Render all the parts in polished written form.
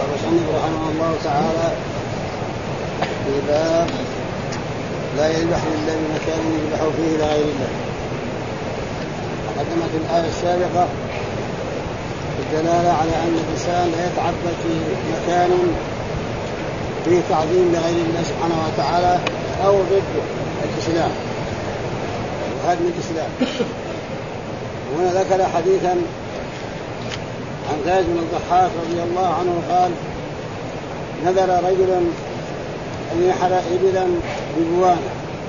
المصنف رحمه الله تعالى في باب لا يذبح لله بمكان يذبح فيه لغير الله. قدمت الآية السابقة الدلالة على أن الإنسان لا يتعبد في مكان فيه تعظيم لغير الله سبحانه وتعالى أو ضد الإسلام وهذا من الإسلام. وهنا ذكر حديثا عن زيد بن الضحاك رضي الله عنه قال: نذر رجل أن يحرى إبلا ببوانة،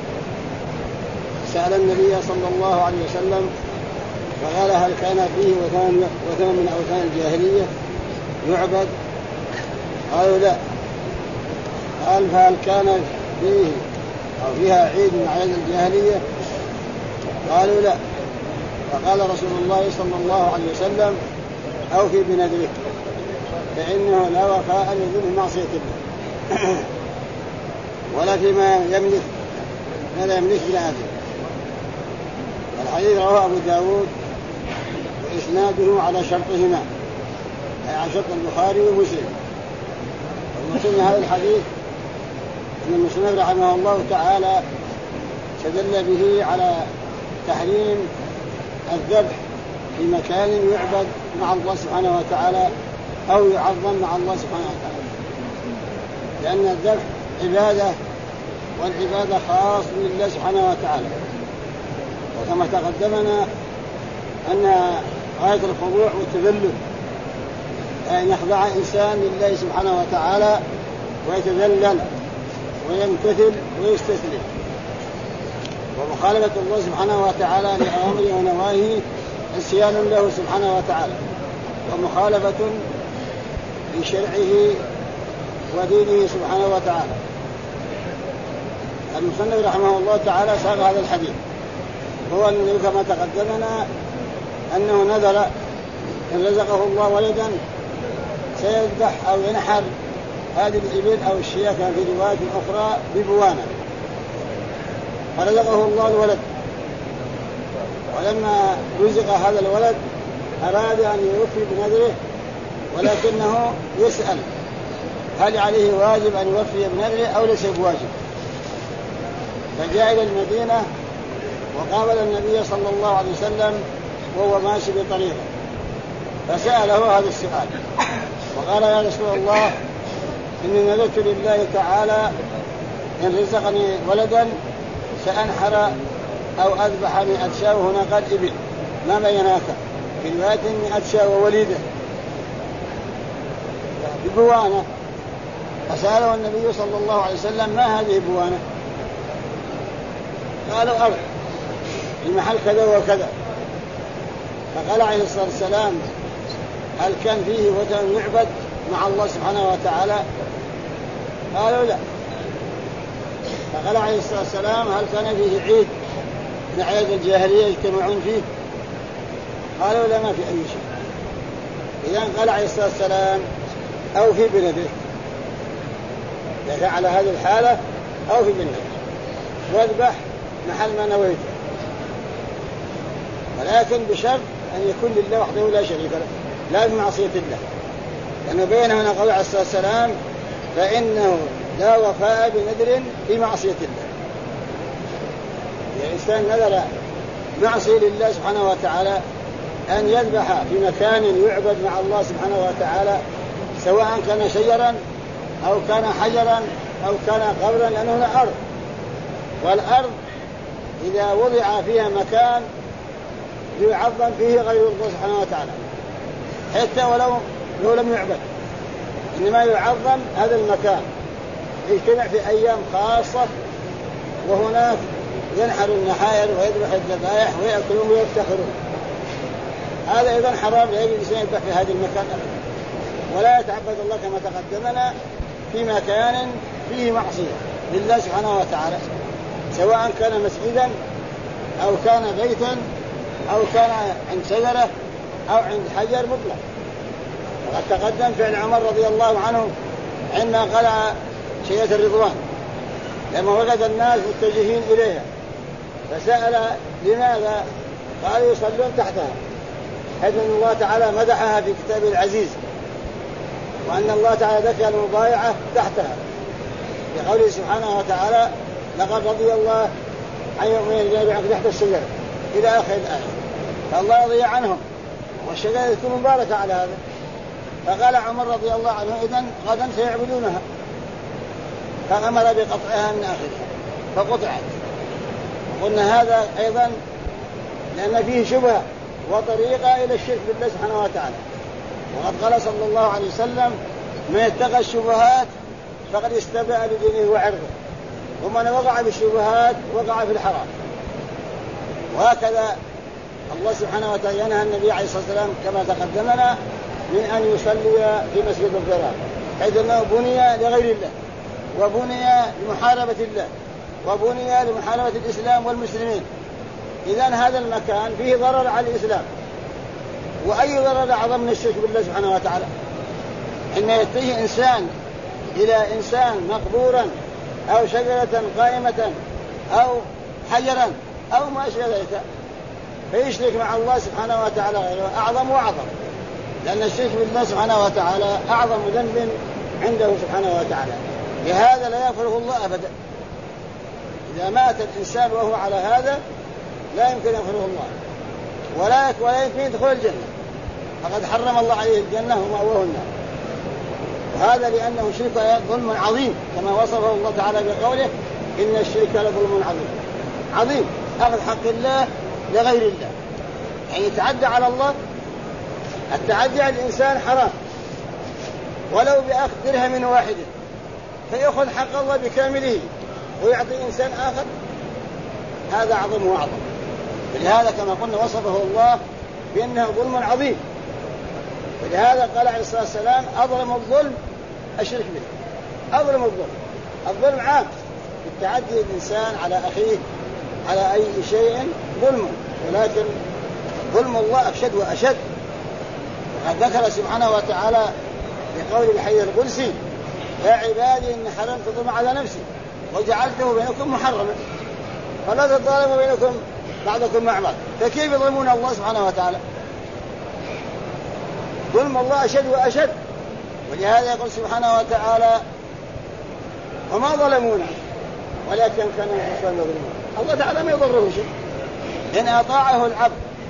سأل النبي صلى الله عليه وسلم فقال: هل كان فيه وثن من أوثان الجاهلية يعبد؟ قالوا: لا. قال: فهل كان فيه أو فيها عيد من أعياد الجاهلية؟ قالوا: لا. فقال رسول الله صلى الله عليه وسلم: أوفي بنذرك فإنه لا وفاء لذنب معصية الله ولا فيما يملك ما لا يملك بن آدم. الحديث رواه أبو داود وإسناده على شرطهما، أي على شرط البخاري ومسلم. والمسلم هذا الحديث أن المسلم رحمه الله تعالى استدل به على تحريم الذبح في مكان يعبد مع الله سبحانه وتعالى أو يعظم مع الله سبحانه وتعالى، لأن الذبح عبادة، والعبادة خاص لله سبحانه وتعالى. وكما تقدمنا أن غاية الخضوع والتذلل أن يخضع إنسان لله سبحانه وتعالى ويتذلل ويمتثل ويستسلم. ومخالفة الله سبحانه وتعالى لأوامره ونواهيه عصيان له سبحانه وتعالى، ومخالفة لشرعه ودينه سبحانه وتعالى. المصنف رحمه الله تعالى ساق هذا الحديث، هو أنه كما تقدمنا أنه نذر إن رزقه الله ولدا سيذبح أو ينحر هذه الإبل أو الشياء في رواية أخرى ببوانة، فرزقه الله الولد، ولما رزق هذا الولد أراد أن يوفي بنذره، ولكنه يسأل هل عليه واجب أن يوفي بنذره أو ليس بواجب. فجاء إلى المدينة وقابل النبي صلى الله عليه وسلم وهو ماشي بطريقه، فسأله هذا السؤال وقال: يا رسول الله، إني نذرت لله تعالى إن رزقني ولدا سأنحر أو أذبح 100 شاة، وهنا قال إبل ما بيناك في رواية 100 شاة ووليدة ببوانة. فسأله النبي صلى الله عليه وسلم: ما هذه بوانة؟ قالوا: أرض المحل كذا وكذا. فقال عليه الصلاة والسلام: هل كان فيه وثن يعبد مع الله سبحانه وتعالى؟ قالوا: لا. فقال عليه الصلاة والسلام: هل كان فيه عيد من أعياد الجاهلية يجتمعون فيه؟ قالوا: لا، ما في أي شيء. إذن قال عليه الصلاة والسلام: أوفي بنذرك، على هذه الحالة أوفي بنذرك واذبح محل ما نويته، ولكن بشرط أن يكون لله وحده لا شريك له، لا بمعصية الله، لأنه بين هنا قول عليه الصلاة والسلام: فإنه لا وفاء بنذر بمعصية الله. الإنسان نذر معصية لله سبحانه وتعالى أن يذبح في مكان يعبد مع الله سبحانه وتعالى، سواء كان شجرا أو كان حجرا أو كان قبرا، لأنه هنا أرض، والأرض إذا وضع فيها مكان يعظم فيه غير الله سبحانه وتعالى، حتى ولو لم يعبد، إنما يعظم هذا المكان، يجتمع في أيام خاصة، وهناك ينحر النحائر ويذبح الذبائح ويأكلون ويفتخرون. هذا إذن حرام لأي إنسان يذبح في هذا المكان أبدا، ولا يتعبد الله كما تقدمنا في مكان فيه معصية لله سبحانه وتعالى، سواء كان مسجدا أو كان بيتا أو كان عند شجرة أو عند حجر مطلق. وقد تقدم فعل عمر رضي الله عنه عندما قلع شجرة الرضوان لما وجد الناس متجهين إليها، فسأل: لماذا؟ قالوا: يصلون تحتها، حيث أن الله تعالى مدحها في كتابه العزيز، وأن الله تعالى ذكر المبايعة تحتها بقوله سبحانه وتعالى لقد رضي الله عن المؤمنين الذين يبايعونك تحت الشجرة إلى آخر الآية. فالله رضي عنهم والشجرة تكون مباركة على هذا. فقال عمر رضي الله عنه إذن غدا سيعبدونها، فأمر بقطعها من آخرها فقطعت. وقلنا هذا أيضا لأن فيه شبهة وطريقة إلى الشرك بالله سبحانه وتعالى. وقد قال صلى الله عليه وسلم من اتقى الشبهات فقد استبرأ لدينه وعرضه، ومن وقع بالشبهات وقع في الحرام. وهكذا الله سبحانه وتعالى ينهى النبي عليه الصلاة والسلام كما تقدمنا من أن يصلي في مسجد الضرار، حيث أنه بني لغير الله وبني لمحاربة الله وبني لمحاربة الإسلام والمسلمين. إذن هذا المكان فيه ضرر على الإسلام، وأي ضرر أعظم من الشرك بالله سبحانه وتعالى؟ إن يأتيه إنسان إلى إنسان مقبورا أو شجرة قائمة أو حجرا أو ما أشبه ذلك فيشرك مع الله سبحانه وتعالى غيره أعظم وأعظم، لأن الشرك بالله سبحانه وتعالى أعظم ذنب عنده سبحانه وتعالى. لهذا لا يغفره الله أبدا. إذا مات الإنسان وهو على هذا لا يمكن يغفره الله ولا يمكن يدخل الجنة، فقد حرم الله عليه الجنة ومأواه النار. وهذا لأنه شرك ظلم عظيم كما وصفه الله تعالى بقوله إن الشرك لظلم عظيم، أخذ حق الله لغير الله، يعني يتعدى على الله. التعدي على الإنسان حرام ولو بأخذ درهم واحد، فيأخذ حق الله بكامله ويعطي إنسان آخر، هذا أعظم وأعظم. ولهذا كما قلنا وصفه الله بأنه ظلم عظيم. ولهذا قال عليه الصلاة والسلام أظلم الظلم الشرك به. أظلم الظلم عام، التعدي الإنسان على أخيه على أي شيء ظلم، ولكن ظلم الله أشد وأشد. وقد ذكر سبحانه وتعالى بقول الحي القدسي يا عبادي إن حرمت الظلم على نفسي وجعلته بينكم محرما فلا تظالموا بينكم بعضكم مع بعض. فكيف يظلمون الله سبحانه وتعالى؟ ظلم الله أشد وأشد. ولهذا يقول سبحانه وتعالى وما ظلمونا ولكن كانوا أنفسهم يظلمون. الله تعالى ما يضره شيء إن أطاعه العبد،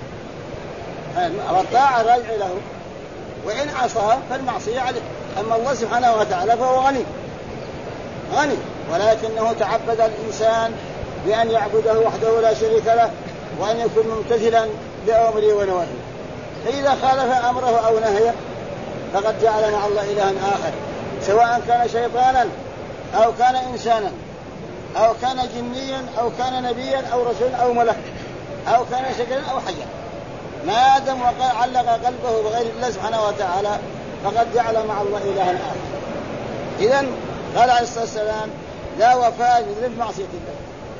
والطاعة راجع له، وإن عصاه فالمعصية عليه. أما الله سبحانه وتعالى فهو غني، ولكنه تعبد الإنسان بأن يعبده وحده لا شريك له وأن يكون ممتثلا بأمره ونواهيه. فإذا خالف أمره أو نهيه فقد جعل مع الله إلها آخر، سواء كان شيطانا أو كان إنسانا أو كان جنيا أو كان نبيا أو رسول أو ملك أو كان شجرا أو حجرا، ما دام علق قلبه بغير الله سبحانه وتعالى فقد جعل مع الله إلها آخر. إذن قال عليه الصلاة والسلام لا وفاء لذنب معصية الله.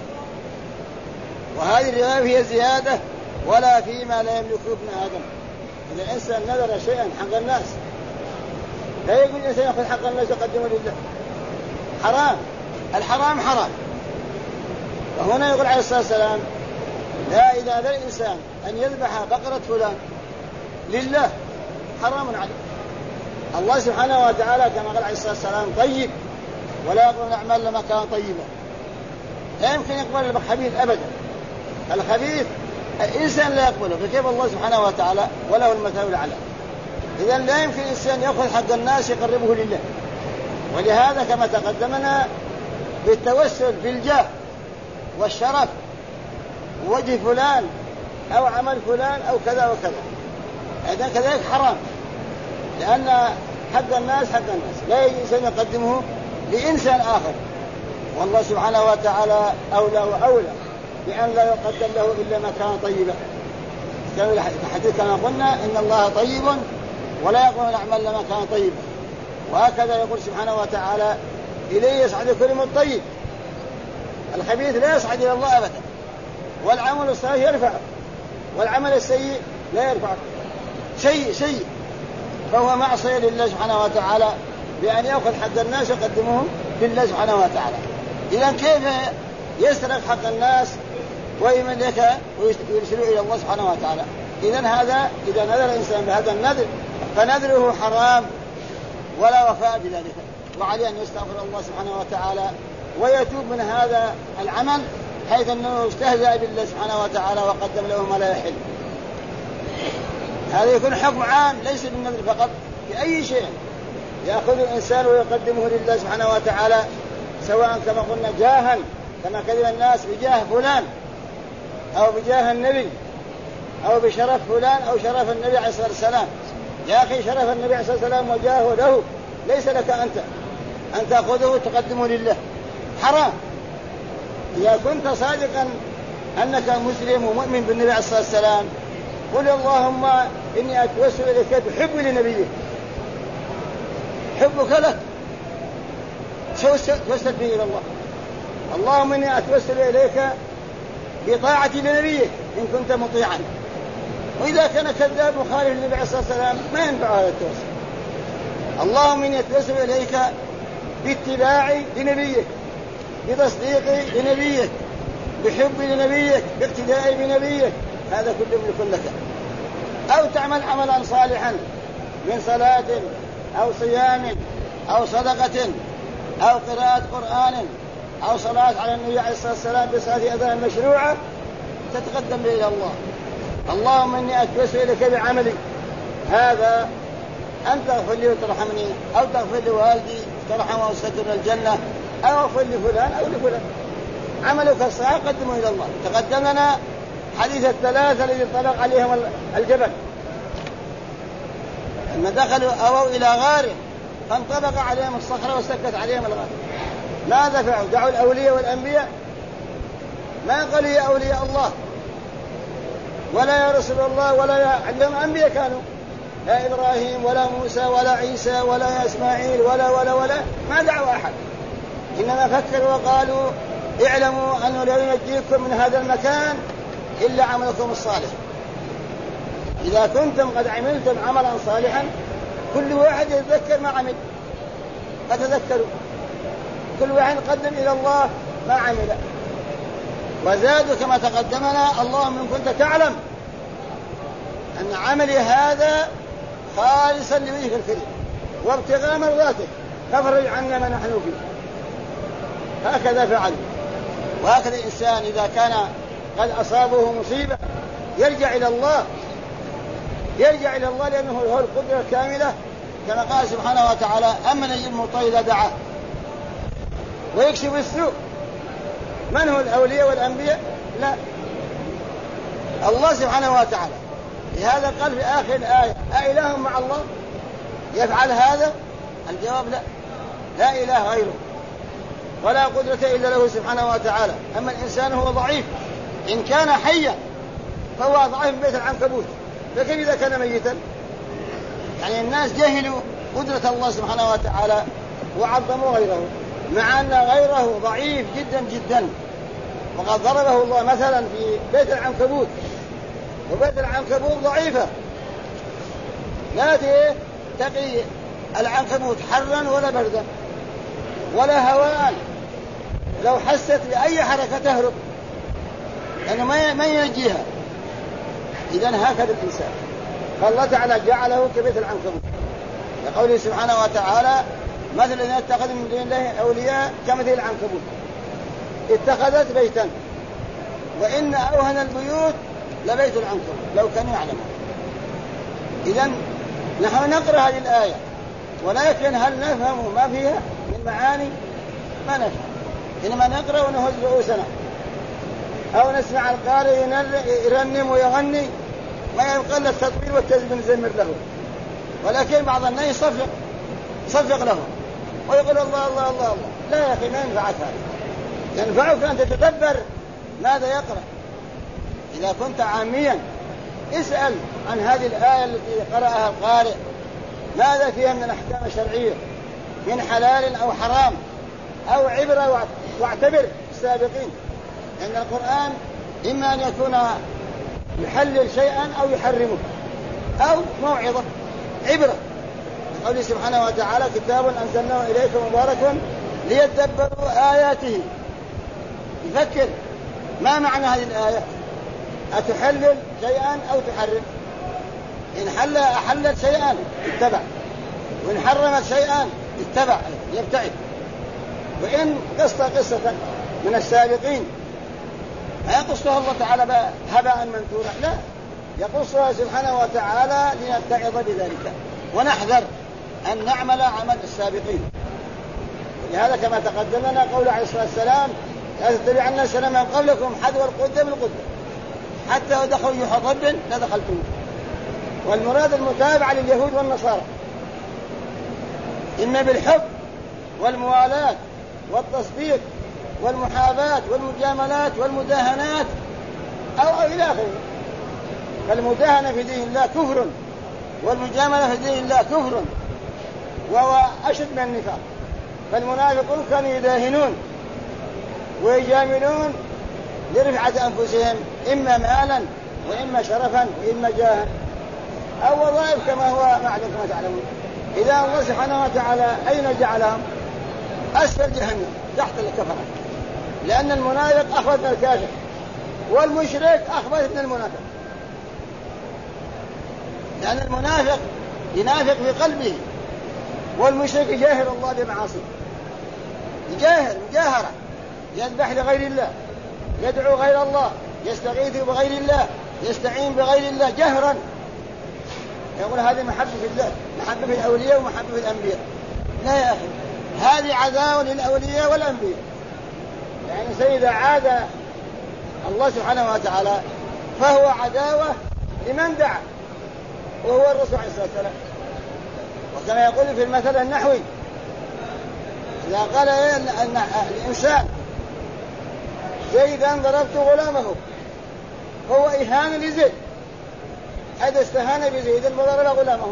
وهذه الرواية هي زيادة ولا فيما لا يملكه ابن آدم. إذا الإنسان نذر شيئا حق الناس لا يقول الإنسان يأخذ حق الناس يقدمه لله، حرام، الحرام حرام. وهنا يقول عليه الصلاة والسلام لا إذا ذا الإنسان أن يذبح بقرة فلان لله حرام عليه. الله سبحانه وتعالى كما قال عليه الصلاة والسلام طيب ولا يقبل الأعمال لما كان طيبا، لا يمكن يقبل الخبيث أبدا. الخبيث الإنسان لا يقبله، فكيف الله سبحانه وتعالى وله المثل الأعلى. إذن لا يمكن الإنسان يأخذ حق الناس يقربه لله. ولهذا كما تقدمنا بالتوسل بالجاه والشرف ووجه فلان أو عمل فلان أو كذا وكذا، إذن كذلك حرام، لأن حق الناس لا يجوز إنسان يقدمه لإنسان آخر. والله سبحانه وتعالى أولى وأولى بأن لا يقدم له إلا ما كان طيبا. الحديث كما قلنا إن الله طيب ولا يقبل الأعمال لما كان طيبا. وهكذا يقول سبحانه وتعالى إليه يصعد الكلم الطيب، الخبيث لا يصعد إلى الله أبدا، والعمل الصالح يرفعه والعمل السيء لا يرفعه شيء. فهو معصية لله سبحانه وتعالى بأن يأخذ حق الناس يقدمه لله سبحانه وتعالى. إذن كيف يسرق حق الناس ويملكه ويرسله إلى الله سبحانه وتعالى؟ إذا نذر الإنسان بهذا النذر فنذره حرام، ولهذا قال الله سبحانه وتعالى لا يحل لهم البيع الذي يربو في البلاد، ولا يحل لهم الخروج من بيوتهم إلا أن يأتون بفاحشة مبينة. إذن هذا إذا نذر الإنسان بهذا النذر فنذره حرام، ولا وفاء بذلك، وعليه أن يستغفر الله سبحانه وتعالى ويتوب من هذا العمل، حيث أنه استهزأ بالله سبحانه وتعالى وقدم له ما لا يحل. هذا يكون حكم عام ليس بالنذر فقط، بأي شيء يأخذ الإنسان ويقدمه لله سبحانه وتعالى، سواء كما قلنا جاها كما كذب الناس بجاه فلان أو بجاه النبي أو بشرف فلان أو شرف النبي عليه الصلاة والسلام. يا أخي شرف النبي عليه الصلاة والسلام وجاهه له، ليس لك أنت أن تأخذه وتقدمه لله، حرام. إذا كنت صادقا أنك مسلم ومؤمن بالنبي عليه الصلاة والسلام، قل اللهم إني أتوسل إليك بحب لنبيك، حبك لك توسل به إلى الله. اللهم إني أتوسل إليك بطاعتي لنبيك إن كنت مطيعا. وإذا كان كذاب مخالف للنبي عليه الصلاة والسلام ما ينفع هذا التوسل. اللهم إني أتوسل إليك باتباعي لنبيك، بتصديقي لنبيك، بحبي لنبيك، باقتدائي بنبيك. هذا كله ملك لك. أو تعمل عملا صالحا من صلاة أو صيام أو صدقة أو قراءة قرآن أو صلاة على النبي عليه الصلاة والسلام بصلاة أذان مشروعة، تتقدم به إلى الله. اللهم إني أتوسل إليك بعملي هذا أن تغفر لي وترحمني، أو تغفر لوالدي ترحمه وتسكن الجنة، أو اغفر لفلان أو لفلان. عملك الصالح قدمه إلى الله. تقدم لنا حديث الثلاثة الذي طلق عليهم الجبل لما دخلوا أووا إلى غار فانطبق عليهم الصخرة وسكت عليهم الغار. ماذا فعلوا؟ دعوا الأولياء والأنبياء، ما قالوا يا أولياء الله ولا يا رسول الله ولا يا علم أنبياء كانوا، لا إبراهيم ولا موسى ولا عيسى ولا يا إسماعيل ولا ما دعوا أحد، إنما فكروا وقالوا اعلموا أنه لا ينجيكم من هذا المكان إلا عملكم الصالح. إذا كنتم قد عملتم عملا صالحا كل واحد يتذكر ما عمل، فتذكروا كل واحد قدم إلى الله ما عمل. وزادوا كما تقدمنا اللهم إن كنت تعلم أن عملي هذا خالصا لوجهك الكريم وابتغاء مرضاتك فافرج عنا ما نحن فيه. هكذا فعل. وهكذا الإنسان إذا كان قد أصابه مصيبة يرجع إلى الله، لأنه هو القدرة الكاملة، كما قال سبحانه وتعالى أمن يجيب المضطر إذا دعاه ويكشف السوء. من هو الأولياء والأنبياء؟ لا، الله سبحانه وتعالى. لهذا قال في آخر الآية أإله مع الله يفعل هذا؟ الجواب لا إله غيره ولا قدرة إلا له سبحانه وتعالى. أما الإنسان هو ضعيف، إن كان حيا فهو ضعيف من بيت العنكبوت، فكيف إذا كان ميتا؟ يعني الناس جهلوا قدرة الله سبحانه وتعالى وعظموا غيره، مع أن غيره ضعيف جدا جدا. وقد ضربه الله مثلا في بيت العنكبوت، وبيت العنكبوت ضعيفة لا تقي العنكبوت حرا ولا بردا ولا هواء، لو حست بأي حركة تهرب لأنه ما ينجيها. إذن هكذا الإنسان، فالله تعالى جعله كبيت العنكبوت، لقوله سبحانه وتعالى مثل الذين اتخذوا من دون الله أولياء كمثل العنكبوت اتخذت بيتا وإن أوهن البيوت لبيت العنكبوت لو كانوا يعلمون. إذن نحن نقرأ هذه الآية، ولكن هل نفهم ما فيها من معاني؟ ما نفهم، إنما نقرأ ونهز رؤوسنا أو نسمع القارئ يرنم ويغني، ما يبقى إلا التطويل والتزمين زمر له. ولكن بعض الناس صفق له ويقول الله الله الله الله. لا يا أخي، ما ينفعك هذا، ينفعك أن تتدبر ماذا يقرأ. إذا كنت عاميا اسأل عن هذه الآية التي قرأها القارئ ماذا فيها من الأحكام الشرعية من حلال أو حرام أو عبرة، واعتبر السابقين، لأن القرآن إما أن يكون يحلل شيئا أو يحرمه أو موعظة عبرة. قوله سبحانه وتعالى كتاب أنزلناه إليك مبارك ليدبروا آياته. يفكر ما معنى هذه الآية، أتحلل شيئا أو تحرم؟ إن أحلت شيئا اتبع، وإن حرمت شيئا اتبع يبتعد. وإن قصة من السابقين ما يقصها الله تعالى هباء منثورا، لا، يقصها سبحانه وتعالى لنتعظ بذلك ونحذر أن نعمل عمل السابقين. لهذا كما تقدم لنا قول عليه الصلاة والسلام: لا تتبعن سنن من قبلكم حذو القدة بالقدة حتى لو دخلوا جحر ضب لدخلتم. والمراد المتابعة لليهود والنصارى إما بالحب والموالاة والتصديق والمحاباة والمجاملات والمداهنات أو إلى آخره. فالمداهنة في دين الله كفر، والمجاملة في دين الله كفر، وهو أشد من النفاق. فالمنافقون كانوا يداهنون ويجاملون لرفعة أنفسهم، إما مالا وإما شرفا وإما جاها أو وظائف كما هو معلوم كما تعلمون. إذا الله سبحانه وتعالى أين جعلهم؟ أسفل جهنم تحت الكفرة، لأن المنافق أخبث من الكافر، والمشرك أخبث من المنافق. لأن المنافق ينافق في قلبه، والمشرك يجاهر الله بمعاصيه، يجاهر مجاهرة، يذبح لغير الله، يدعو غير الله، يستغيث بغير الله، يستعين بغير الله جهرا. يقول هذه محبة في الله، محبة في الأولياء ومحبة في الأنبياء. لا يا أخي، هذه عداوة للأولياء والأنبياء. يعني سيدة عاد الله سبحانه وتعالى فهو عداوة لمن دعا، وهو الرسول عليه الصلاة والسلام. وكما يقول في المثل النحوي: إذا قال الإنسان زيدا ضربت غلامه، هو إهانة لزيد، هذا استهان بزيد وضرب غلامه.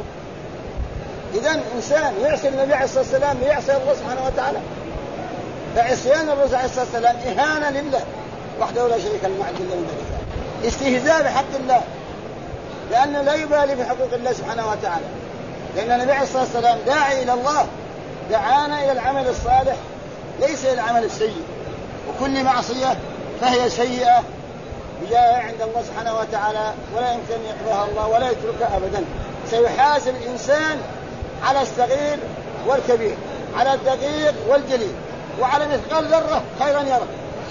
إذن إنسان يعصي النبي عليه الصلاة والسلام يعصي الله سبحانه وتعالى، فعصيان الرسول عليه الصلاة والسلام إهانة لله وحده لا شريك له مع جل من ذلك، استهزاء بحق الله، لأنه لا يبالي في حقوق الله سبحانه وتعالى. لأن النبي عليه الصلاة والسلام داعي إلى الله، دعانا إلى العمل الصالح ليس إلى العمل السيء، وكل معصية فهي سيئة بجاء عند الله سبحانه وتعالى، ولا يمكن يقبلها الله ولا يتركها أبدا. سيحاسب الإنسان على الصغير والكبير، على الدقيق والجليل، وعلى مثقال ذرة خيرا يرى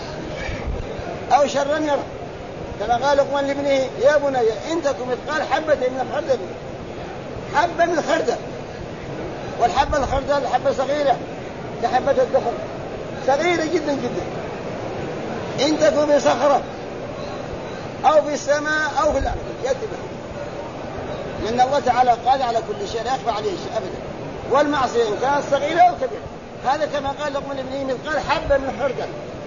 أو شرا يرى. كما قال لقمان لابنه: يا بني إن تكن مثقال حبة من الخردل، حبة من الخردل، والحبة الخردل حبة صغيرة كحبة الدخل، صغيرة جدا جدا. إن تكن بصخرة أو في السماء أو في الأرض يأتي بها، لأن الله تعالى قال على كل شيء لا يخفى عليه شيء أبدا. والمعصية إن كانت صغيرة أو كبيرة، هذا كما قال لقمان لابنه: مثقال حبة من الخردل،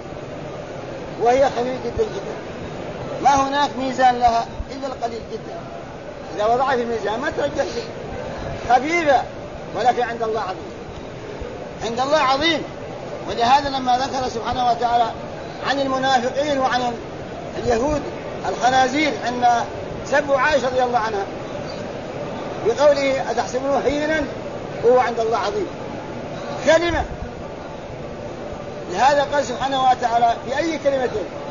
وهي خفيفة جدا جدا، ما هناك ميزان لها إلا القليل جدا. إذا وضعها في الميزان ما ترجح شيء، خفيفة، ولكن عند الله عظيم، عند الله عظيم. ولهذا لما ذكر سبحانه وتعالى عن المنافقين وعن اليهود الخنازير أن سبوا عائشة رضي الله عنها بقوله: أتحسبونه هينا هو عند الله عظيم، كلمة. لهذا قال سبحانه وتعالى في أي كلمة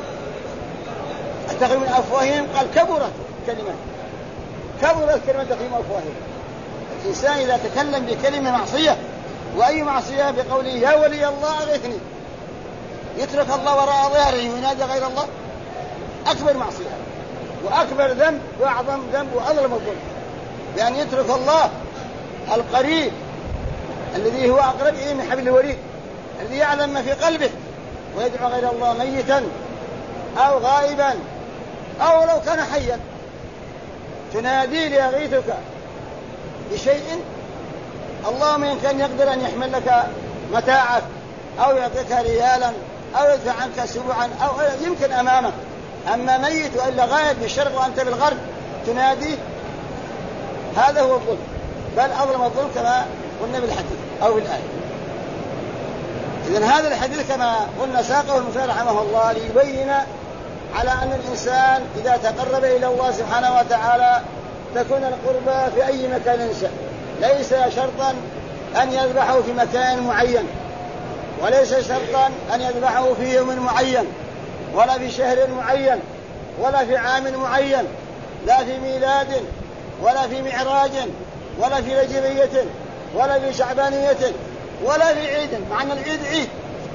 أتخذ من أفواههم، قال كبرت كلمة، كبرت كلمة في أفواههم. الإنسان إذا تكلم بكلمة معصية، وأي معصية بقوله: يا ولي الله أغثني، يترك الله وراء ظهره وينادي غير الله، أكبر معصية وأكبر ذنب وأعظم ذنب وأظلم الظلم، لأن يترك الله القريب الذي هو أقرب إليه من حبل الوريد، الذي يعلم ما في قلبه، ويدعو غير الله ميتا أو غائبا أو لو كان حيا، تنادي ليغيثك بشيء اللهم إن كان يقدر أن يحمل لك متاعك أو يعطيك ريالا أو يدفع عنك سبوعا أو يمكن أمامك. أما ميت وإلا غائب بالشرق وأنت بالغرب تنادي، هذا هو الظلم، بل أظلم الظلم كما قلنا بالحديث أو بالآية. إذن هذا الحديث كما قلنا ساقه المصنف رحمه الله ليبين على أن الإنسان إذا تقرب إلى الله سبحانه وتعالى تكون القربة في أي مكان ينشأ، ليس شرطا أن يذبحه في مكان معين، وليس شرطا أن يذبحه في يوم معين، ولا في شهر معين، ولا في عام معين، لا في ميلاد ولا في معراج ولا في رجبية ولا في شعبانية ولا في عيد، مع أن العيد عيد،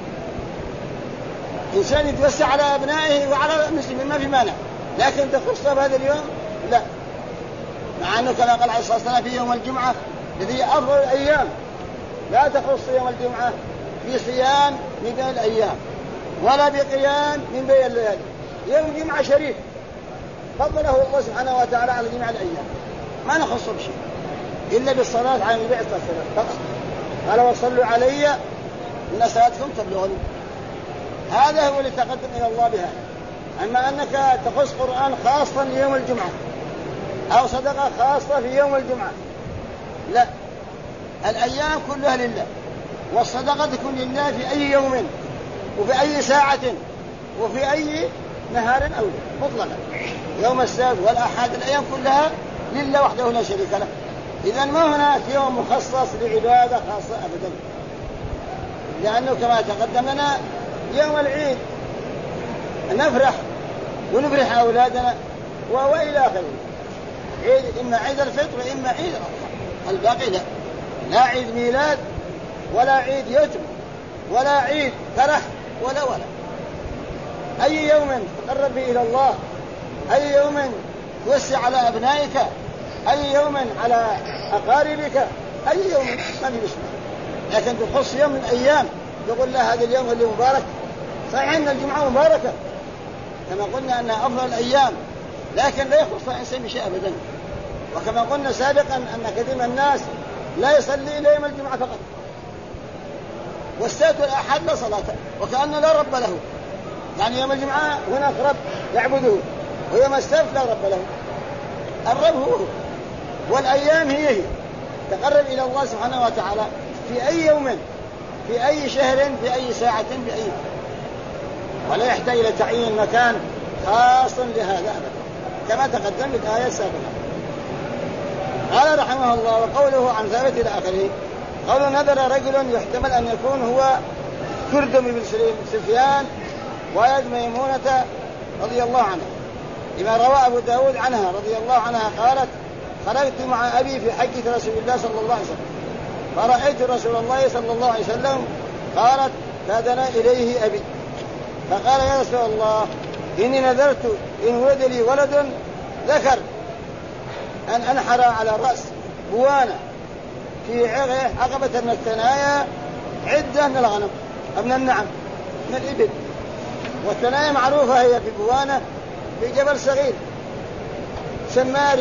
إنسان يتوسع على أبنائه وعلى المسلمين ما في مانع، لكن تخص بهذا اليوم لا، مع أنه كما قال عليه الصلاة والسلام في يوم الجمعة الذي أفضل الأيام، لا تخص يوم الجمعة في صيام من بين الأيام ولا بقيام من بين الليالي. يوم الجمعة شريف فضله الله سبحانه وتعالى على جميع الأيام، ما نخص بشيء إلا بالصلاة على النبي عليه الصلاة والسلام فقط. قال وصلوا علي إن صلاتكم تبلغني، هذا هو اللي تقدم إلى الله بها. أما أنك تخص قرآن خاصا ليوم الجمعة أو صدقة خاصة في يوم الجمعة، لا، الأيام كلها لله، والصدقة تكون لله في أي يوم وفي أي ساعة وفي أي نهار أو مطلقا، يوم السبت والأحد الأيام كلها لله وحده لا شريك له. إذن ما هناك يوم مخصص لعبادة خاصة أبدا، لأنه كما تقدم لنا يوم العيد نفرح ونفرح أولادنا وإلى آخره، عيد إما عيد الفطر وإما عيد الأضحى، الباقي لا، لا عيد ميلاد ولا عيد يتم ولا عيد فرح ولا أي يوم تقرب به إلى الله، أي يوم توسع على أبنائك، أي يوم على أقاربك، أي يوم ما في بسمه، لكن تخص يوم من أيام تقول له هذا اليوم اللي مبارك. صحيح أن الجمعة مباركة كما قلنا أنها أفضل الأيام، لكن لا يخص الإنسان بشيء أبدا. وكما قلنا سابقا أن كثير من الناس لا يصلي إلا يوم الجمعة فقط، والسبت والأحد لا صلاة، وكأنه لا رب له، يعني يوم الجمعة هناك رب يعبده، ويوم السبت لا رب له، الرب هو، والأيام هي تقرب إلى الله سبحانه وتعالى في أي يوم في أي شهر في أي ساعة في أي، ولا يحتاج إلى تعيين مكان خاص لهذا أبدا كما تقدم بالآية السابقة. قال رحمه الله وقوله عن ثابت إلى آخره، قول نذر رجل يحتمل أن يكون هو كردم بن سفيان ويد ميمونة رضي الله عنها، لما روى أبو داود عنها رضي الله عنها قالت خرجت مع أبي في حجة رسول الله صلى الله عليه وسلم فرأيت رسول الله صلى الله عليه وسلم، قالت فدنا إليه أبي فقال يا رسول الله إني نذرت إن ولد لي ولد ذكر أن أنحر على الرأس بوانة في عقبة من الثنايا عدة من الغنم من النعم من الإبل، والثنايا معروفة هي في بوانة في جبل صغير سماه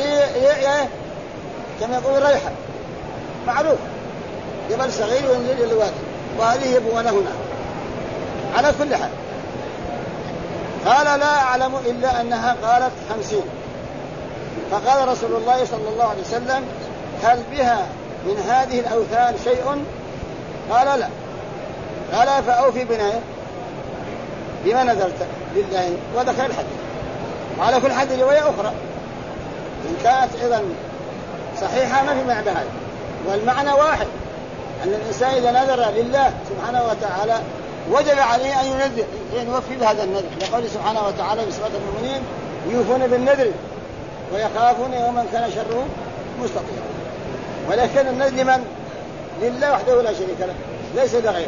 كما يقول ريحة، معروف جبل صغير وينزل إلى الوادي، وهذه هي بوانة هنا. على كل حال قال لا أعلم إلا أنها قالت 50. فقال رسول الله صلى الله عليه وسلم هل بها من هذه الأوثان شيء؟ قال لا. قال فأوفي بناية بما نذرت لله، وذكر الحديث. وعلى كل حديث رواية أخرى إن كانت أيضا صحيحة ما في معنى بهذا، والمعنى واحد أن الإنسان إذا نذر لله سبحانه وتعالى وجب عليه أن ينذر، يعني يوفي بهذا النذر، لقوله سبحانه وتعالى بصفة المؤمنين يوفون بالنذر ويخافون يوما كان شره مستطيرا. ولكن النذر لمن؟ لله وحده لا شريك له ليس لغيره.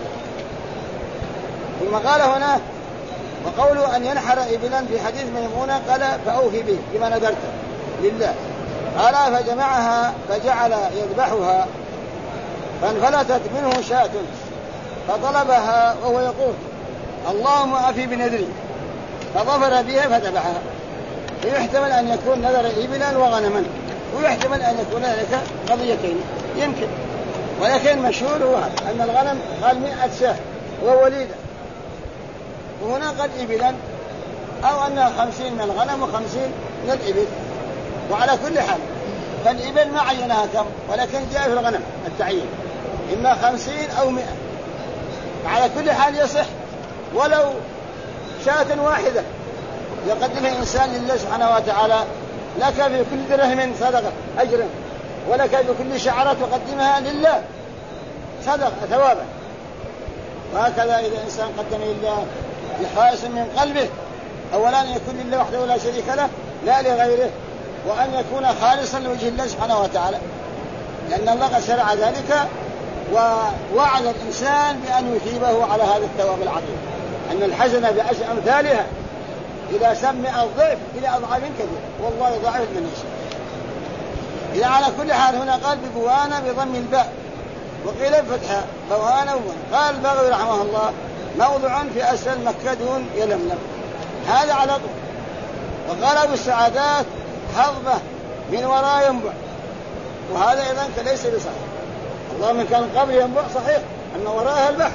ثم قال هنا وقوله أن ينحر إبلا في حديث ميمونة قال فأوفي به بما نذرت لله، قال فجمعها فجعل يذبحها فانفلتت منه شاة فطلبها وهو يقول اللهم أفي بنذري فظفر بها فذبحها. ويحتمل أن يكون نذر إبلا وغنما، ويحتمل أن يكون ذلك قضيتين يمكن، ولكن مشهور هو أن الغنم قال 100 شاة ووليدة، وهنا قال إبلا، أو أنها 50 من الغنم و50 من الإبل. وعلى كل حال فالإبل ما عينها كم، ولكن جاء في الغنم التعيين إما 50 أو 100. على كل حال يصح ولو شاة واحدة يقدمها إنسان لله سبحانه وتعالى، لك في كل درهم صدقة أجر، ولك في كل شعرة تقدمها لله صدقة ثوابا. وهكذا إذا إنسان قدم لله بخالص من قلبه، أولا أن يكون لله وحده لا شريك له لا لغيره، وأن يكون خالصا لوجه الله سبحانه وتعالى، لأن الله قد شرع ذلك ووعد الإنسان بأن يثيبه على هذا الثواب العظيم، أن الحسنة بعشر أمثالها إذا سمع الضعف إلى أضعاف كثيرة، والله يضاعف من يشاء. إذا على كل حال هنا قال ببوانا بضم الباء، وقيل بفتحها بوانا ومن. قال البغوي رحمه الله موضع في أسفل مكة دون يلملم، هذا على طول. وقال أبو السعادات حظبة من وراء ينبع، وهذا أيضا ليس بصحيح. الله من كان قبل ينبع صحيح أن وراءها البحر،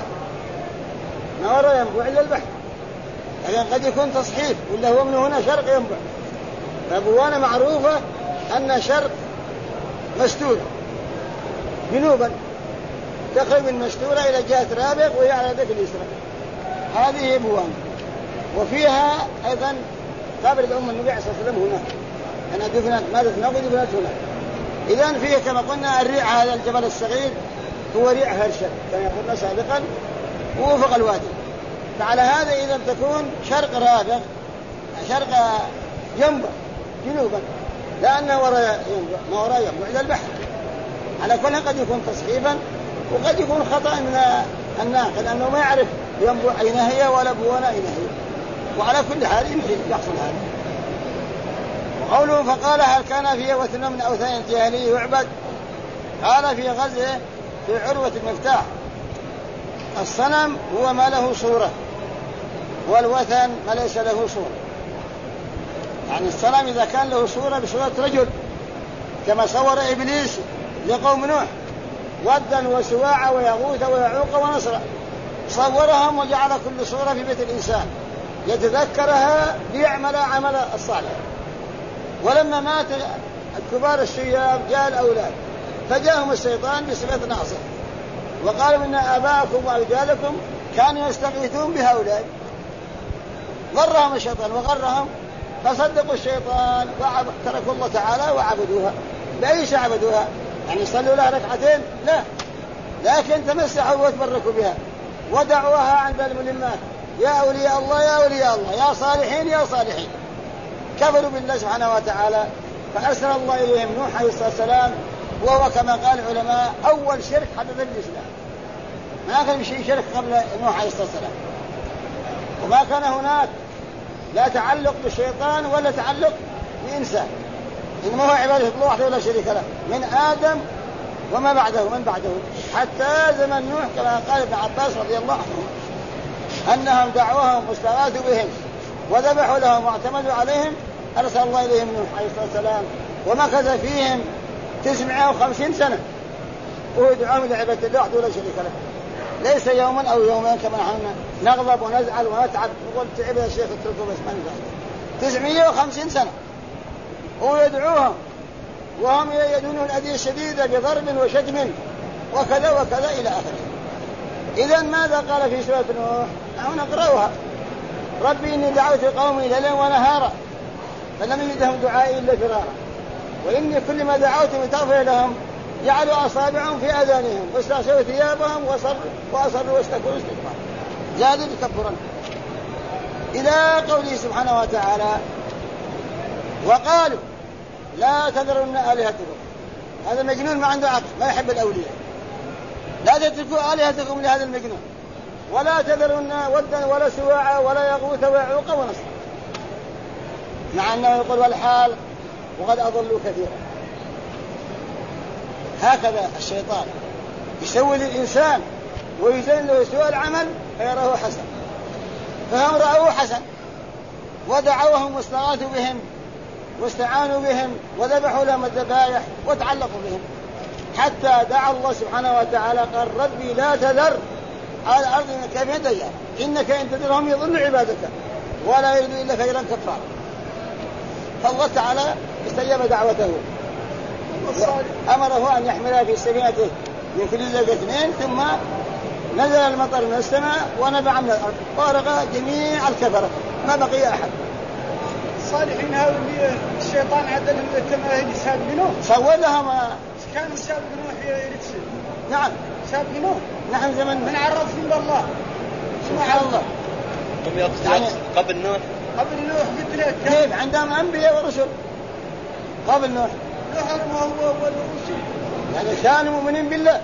ما وراء ينبع إلا البحر، لكن قد يكون تصحيف ولا هو من هنا شرق ينبع. فبوانا معروفة أن شرق مستور جنوبا تخرج من مستورة إلى جهة رابغ وهي على ذلك اليسرى، هذه بوانا. وفيها أيضا قبر الأم النبي صلى الله عليه وسلم هناك، أنا دفنت ما دفنت ودفنت هناك. إذن فيه كما قلنا الريع، هذا الجبل الصغير هو ريع هرشد كما قلنا سابقا، ووفق الوادي. فعلى هذا إذا تكون شرق رابغ شرق ينبع جنوبا، لأنه وراء ينبع ما وراء ينبع إلى البحر. على كل قد يكون تصحيفا وقد يكون خطأ من الناقل لأنه ما يعرف ينبع أين هي ولا بوانا أين هي. وعلى كل حال يمكن يحصل هذا. وقوله فقال هل كان فيه وثن من أوثان الجاهلية يعبد؟ قال في غزه في عروة المفتاح الصنم هو ما له صورة، والوثن ما ليس له صورة. يعني الصنم إذا كان له صورة بصورة رجل كما صور إبليس لقوم نوح ودا وسواع ويغوث ويعوق ونصر، صورهم وجعل كل صورة في بيت الإنسان يتذكرها ليعمل عمل الصالح. ولما مات الكبار الشياب جاء الأولاد فجاءهم الشيطان بصفة ناصر وقالوا إن آباءكم وأجدادكم كانوا يستغيثون بهؤلاء، غرهم الشيطان وغرهم فصدقوا الشيطان وتركوا الله تعالى وعبدوها. بأيش عبدوها؟ يعني صلوا لها ركعتين؟ لا، لكن تمسحوا وتبركوا بها ودعوها عند الملمات يا أولياء الله يا أولياء الله يا صالحين يا صالحين. كفروا بالله سبحانه وتعالى فأرسل الله إليهم نوح عليه الصلاة والسلام، وهو كما قال العلماء أول شرك حدث في الإسلام، ما كان شيء شرك قبل نوح عليه الصلاة والسلام. وما كان هناك لا تعلق بالشيطان ولا تعلق بإنسان، إنما هو عبادة الله وحده لا شريك له من آدم وما بعده من بعده حتى زمن نوح كما قال ابن عباس رضي الله عنه أنهم دعوهم واستغاثوا بهم وذبحوا لهم واعتمدوا عليهم، أرسل الله إليهم نوح عليه الصلاة والسلام ومكث فيهم 950 سنة ويدعوهم إلى عبادة الله وحده لا شريك له، ليس يوما أو يومين كما نحن نغضب ونزعل ونتعب نقول تعب يا شيخ اتركوا بس ما نفعل. 950 سنة ويدعوهم وهم يدونون الأذية الشديدة بضرب وشتم وكذا وكذا إلى آخره. إذن ماذا قال في سورة نوح؟ نحن نقرأها ربي إني دعوت قومي ليلا ونهارا فلم يزدهم دعائي إلا فرارا وإني كل ما دعوتهم لتغفر لهم جعلوا أصابعهم في آذانهم واستغشوا ثيابهم وأصروا واستكبروا استكبارا زادوا تكبرا إلى قوله سبحانه وتعالى وقالوا لا تذرن آلهتكم. هذا مجنون ما عنده عقل ما يحب الأولياء، لا تتركوا آلهتكم لهذا المجنون، ولا تذرن ودا ولا سواعا ولا يغوث ويعوق ونصر، مع أنه يقول والحال وقد أضلوا كثيرا. هكذا الشيطان يسوي للإنسان ويزين له سوء العمل فيراه حسن، فهم رأوه حسن ودعوهم واستغاثوا بهم واستعانوا بهم وذبحوا لهم الذبائح وتعلقوا بهم حتى دعا الله سبحانه وتعالى قال ربي لا تذر على الأرض كيف يدير إنك إن تذرهم يضل عبادك ولا يريد إلا خيرا كفارا. فالله تعالى استجاب دعوته أمره أن يحملها في سفينته من كل زوج 2 ثم نزل المطر من السماء ونبع من الأرض وارق جميع الكفرة ما بقي أحد. الصالحين هؤلاء الشيطان عدلهم التماهيد سابقينه سوى لهم كانوا سابقينه يرتسل. نعم سابقينه نحن زمن من عرفهم بالله سبحان الله. يعني قبل نوح قلت لك كيف عندهم أنبياء ورسل قبل نوح ما هو الرسل يعني كانوا مؤمنين بالله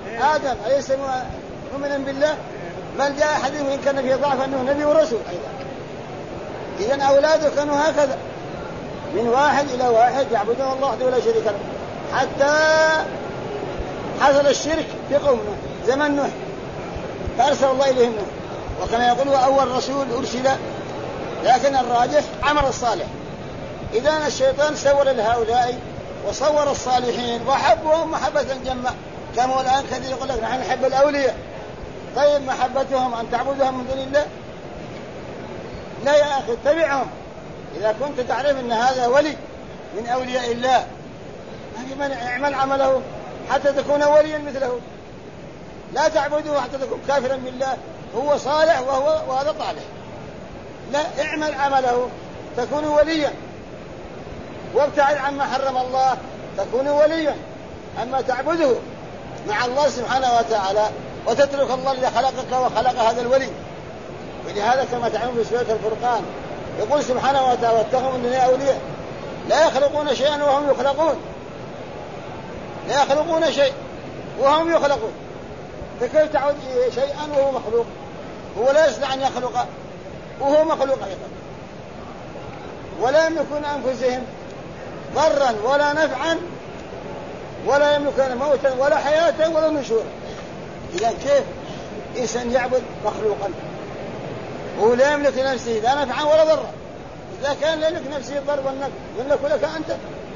آدم أليس مؤمنا بالله؟ بل جاء أحدهم إن كان فيه ضعف أنه نبي ورسول أيضا. إذن أولاده كانوا هكذا من واحد إلى واحد يعبدون الله وحده ولا شريك له، حتى حصل الشرك في قوم نوح زمن نوح فأرسل الله إليهم نوح، وكان يقول أول رسول أرسل، لكن الراجح عمل الصالح. إذن الشيطان سول لهؤلاء وصور الصالحين وحبهم محبة جمة، كما الآن كثير يقول لك نحن نحب الأولياء. طيب محبتهم أن تعبدهم من دون الله؟ لا يا أخي، اتبعهم. إذا كنت تعرف أن هذا ولي من أولياء الله ما في مانع، اعمل عمله حتى تكون وليا مثله. لا تعبده حتى تكون كافرا بالله، هو صالح وهذا طالح. لا، اعمل عمله تكون وليا، وابتعد عما حرم الله تكون وليا. أما تعبده مع الله سبحانه وتعالى وتترك الله الذي خلقك وخلق هذا الولي. ولهذا كما تعلمون في سورة الفرقان يقول سبحانه وتعالى واتخذوا من دونه أولياء لا يخلقون شيئا وهم يخلقون. لا يخلقون شيء وهم يخلقون، فكيف تعود شيئا وهو مخلوق؟ هو لا يستطيع أن يخلق وهو مخلوق أيضا. ولا يملكون أنفسهم ضرا ولا نفعا، ولا يملكون موتا ولا حياة ولا نشورا. إذا كيف إنسان يعبد مخلوقا وهو لا يملك نفسه لا نفعا ولا ضرا؟ إذا كان لا يملك نفسه الضر والنفع يملك لك أنت.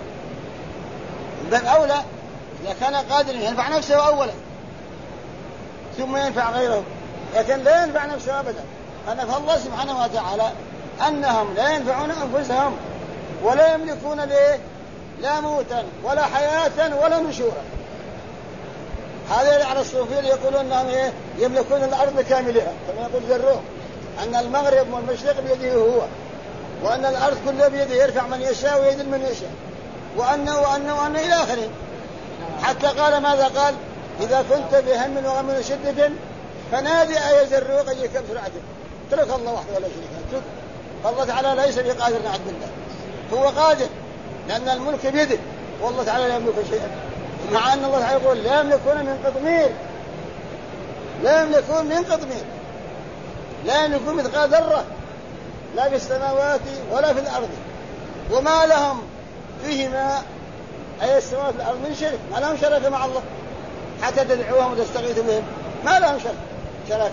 بل أولى إذا كان قادر ينفع نفسه أولا ثم ينفع غيره، لكن لا ينفع نفسه أبدا. فنفى الله سبحانه وتعالى أنهم لا ينفعون أنفسهم ولا يملكون لا موتا ولا حياة ولا نشورا. هذا على الصوفية يقولون أنهم يملكون الأرض كاملها، كما يقول زروق أن المغرب والمشرق بيده هو، وأن الأرض كلها بيده، يرفع من يشاء ويذل من يشاء، وأنه إلى آخره. حتى قال ماذا قال؟ إذا كنت بهم وغم وشدة فنادي يا زروق أجيك بسرعته. اترك الله وحده ولا شريك له. فالله تعالى ليس بقادر نعد بالله، هو قادر لأن الملك بيده، والله تعالى لا يملك شيئا. مع أن الله تعالى يقول لا يملكون من قطمير، لا يملكون من قطمير، لا يملكون مثقال ذرة لا في السماوات ولا في الأرض، وما لهم فيهما أي السماوات والأرض من شرك، ما لهم شركة مع الله حتى تدعوهم وتستغيثوا بهم، ما لهم شركة.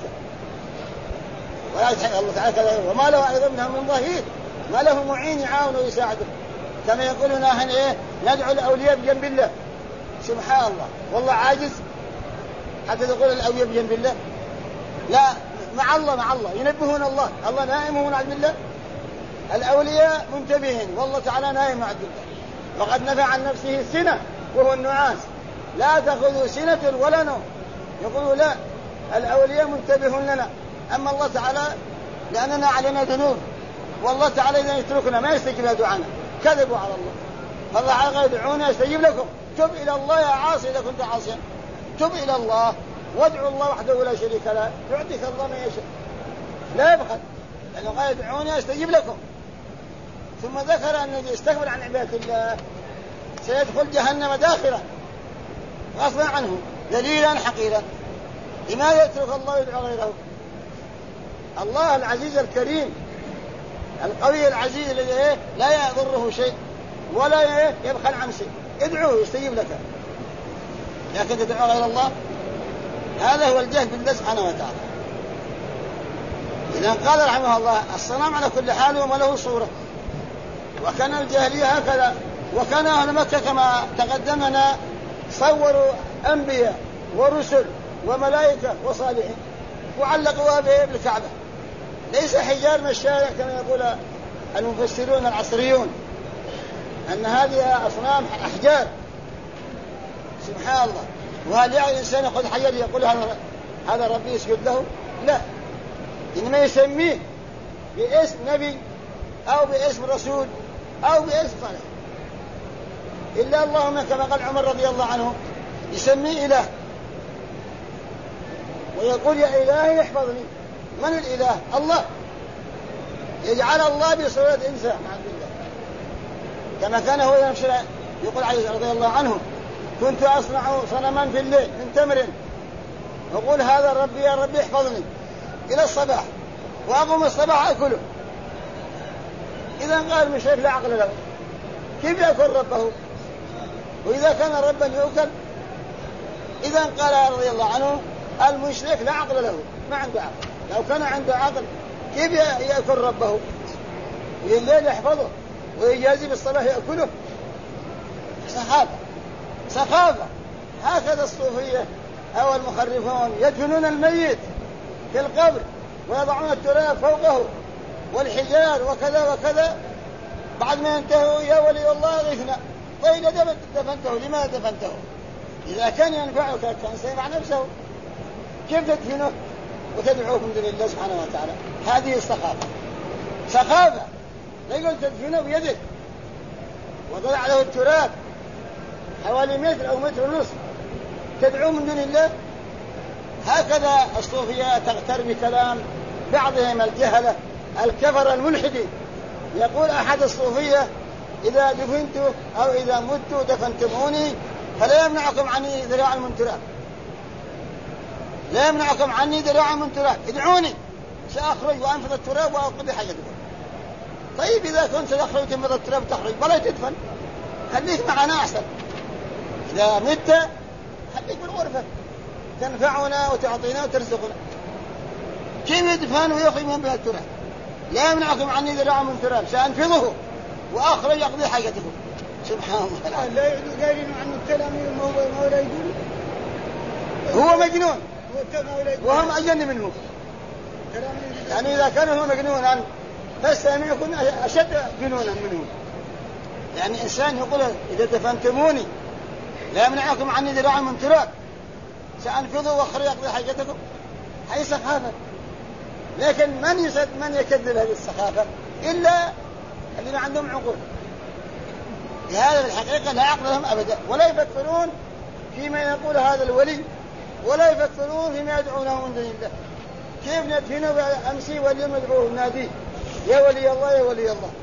ولا يتحق الله تعالى كذا، وما له أيضا منهم من ظهير، ما له معين يعاون ويساعده. كما يقولون نحن ندعو الأولياء بجنب الله. سبحان الله، والله عاجز حتى تقول الأولياء بجنب الله؟ لا، مع الله ينبهون الله نائم وهو عبد الله. الأولياء منتبهين والله تعالى نائم عبد الله. وقد نفى عن نفسه السنة وهو النعاس، لا تأخذوا سنة ولا نوم. يقولوا لا، الأولياء منتبهون لنا، أما الله تعالى لأننا علينا ذنوب، والله تعالى إذا يتركنا ما يستجيب دعانا، كذبوا على الله. فالله تعالى يدعونا يستجيب لكم. تب إلى الله يا عاصي إذا كنت عاصيا، تب إلى الله وادعوا الله وحده لا شريك له، يعطيك الله ما يشاء لا يبخل، لأنه قال يدعوني أستجيب لكم. ثم ذكر أن الذي استكبر عن عبادة الله سيدخل جهنم داخلا غصبا عنه ذليلا حقيرا. لماذا يترك الله يدعو غيره؟ الله العزيز الكريم القوي العزيز الذي لا يضره شيء ولا يبخل عن شيء، ادعوه يستجيب لك. لكن تدعو غير الله هذا هو الجهل بالله سبحانه وتعالى. إذا قال رحمه الله الصنم على كل حال وما له صورة، وكان الجاهلية هكذا، وكان أهل مكة كما تقدمنا صوروا أنبياء ورسل وملائكة وصالحين وعلقوها بالكعبة، ليس حجار من الشارع كما يقول المفسرون العصريون أن هذه أصنام أحجار. سبحان الله. وهل يعني الإنسان يأخذ حجر يقول هذا ربي يسجد له؟ لا، إنما يسميه باسم نبي أو باسم رسول أو باسم صالح. إلا اللهم كما قال عمر رضي الله عنه يسميه إله ويقول يا إلهي احفظني. من الإله؟ الله. يجعل الله بصورة إنسان عبد الله، كما كان هو يمشي يقول علي رضي الله عنه كنت أصنع صنما في الليل من تمر وقول هذا ربي يا ربي احفظني إلى الصباح، وأقوم الصباح أكله. إذا قال المشرك لا عقل له، كيف يأكل ربه؟ وإذا كان ربا يؤكل، إذا قال رضي الله عنه المشرك لا عقل له، ما عنده عقل. لو كان عنده عقل كيف يأكل ربه؟ الليل يحفظه ويجازي بالصباح يأكله. سخافة. هكذا الصوفية أو المخرفون يدفنون الميت في القبر ويضعون التراب فوقه والحجار وكذا وكذا. بعد ما ينتهوا يا ولي الله غثنا. طيب دفنته، لماذا دفنته؟ إذا كان ينفعك كان سينفع نفسه، كيف تدفنه وتدعوه من دون الله سبحانه وتعالى؟ هذه سخافة. لا يقول تدفنه بيدك وضع له التراب حوالي متر أو متر ونصف تدعوه من دون الله. هكذا الصوفية تغتر بكلام بعضهم الجهلة الكفر الملحدين. يقول أحد الصوفية إذا دفنت أو إذا مت دفنتموني فلا يمنعكم عني ذراع من تراب، لا يمنعكم عني ذراع من تراب، ادعوني سأخرج وأنفذ التراب وأقضي حاجتكم. طيب إذا كنت تخرج تنفذ التراب تخرج بلا تدفن، خليك معنا أحسن. إذا مت خليك بالغرفة تنفعنا وتعطينا وترزقنا. كيف يدفن ويخرج من بها التراب؟ لا يمنعكم عني ذراع من تراب سأنفذه وأخرج أقضي حاجتكم. سبحان الله. لا يعدوا قائلين عنه الكلام ما لا يقول هو مجنون وهم أجن منه. يعني إذا كان هو مجنونا فالسامع يكون أشد جنونا منه. يعني إنسان يقول إذا دفنتموني لا يمنعكم عني ذراع من تراب سأنفذه وأخرج أقضي حاجتكم. هي سخافة. لكن من يكذب هذه السخافة إلا اللي ما عندهم عقول. لهذا الحقيقة لا عقل لهم أبدا، ولا يفكرون فيما يقول هذا الولي، ولا يفكرون فيما يدعونه من دون الله. كيف ندفنه أمسي واليوم ندعوه ناديه يا ولي الله يا ولي الله.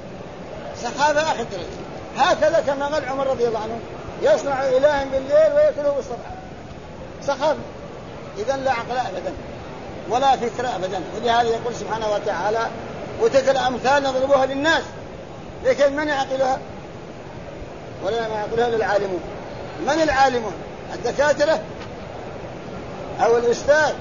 سخافة أخي الدرجة. هكذا كما قال عمر رضي الله عنه يصنع إلها بالليل ويأكله بالصبح. سخافة. إذن لا عقل أبدا ولا فكر أبدا. ولهذا يقول سبحانه وتعالى وتلك الأمثال نضربها للناس لكن من يعقلها؟ ولا ما يعقلها للعالمون. من العالمون؟ الدكاترة أو الأستاذ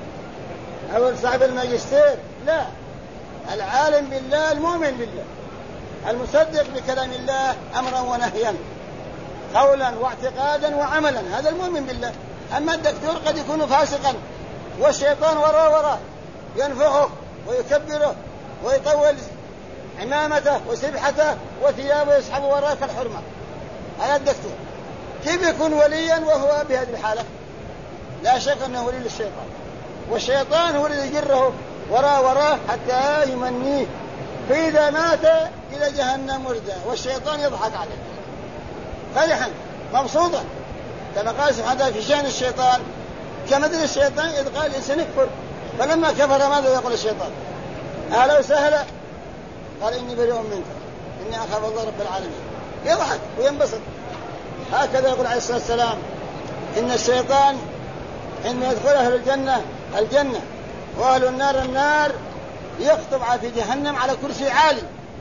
أو صاحب الماجستير؟ لا، العالم بالله المؤمن بالله المصدق بكلام الله أمرا ونهيا قولا واعتقادا وعملا، هذا المؤمن بالله. أما الدكتور قد يكون فاسقا والشيطان وراء ينفخه ويكبره ويطول عمامته وسبحته وثيابه يسحب وراء كالحرمة. هذا الدكتور كيف يكون وليا وهو بهذه الحالة؟ لا شك أنه ولي للشيطان، والشيطان هو الذي يجره وراء حتى يمنيه، فإذا مات إلى جهنم وردا والشيطان يضحك عليه فرحا مبسوطا. كما قال سبحانه في شأن الشيطان كمثل الشيطان إذ قال الإنسان اكفر فلما كفر ماذا يقول الشيطان؟ أهلا وسهلا، قال إني بريء منك إني أخاف الله رب العالمين، يضحك وينبسط. هكذا يقول عليه الصلاة والسلام إن الشيطان إن يدخل أهل الجنة وأهل النار يخطب في جهنم على كرسي عالي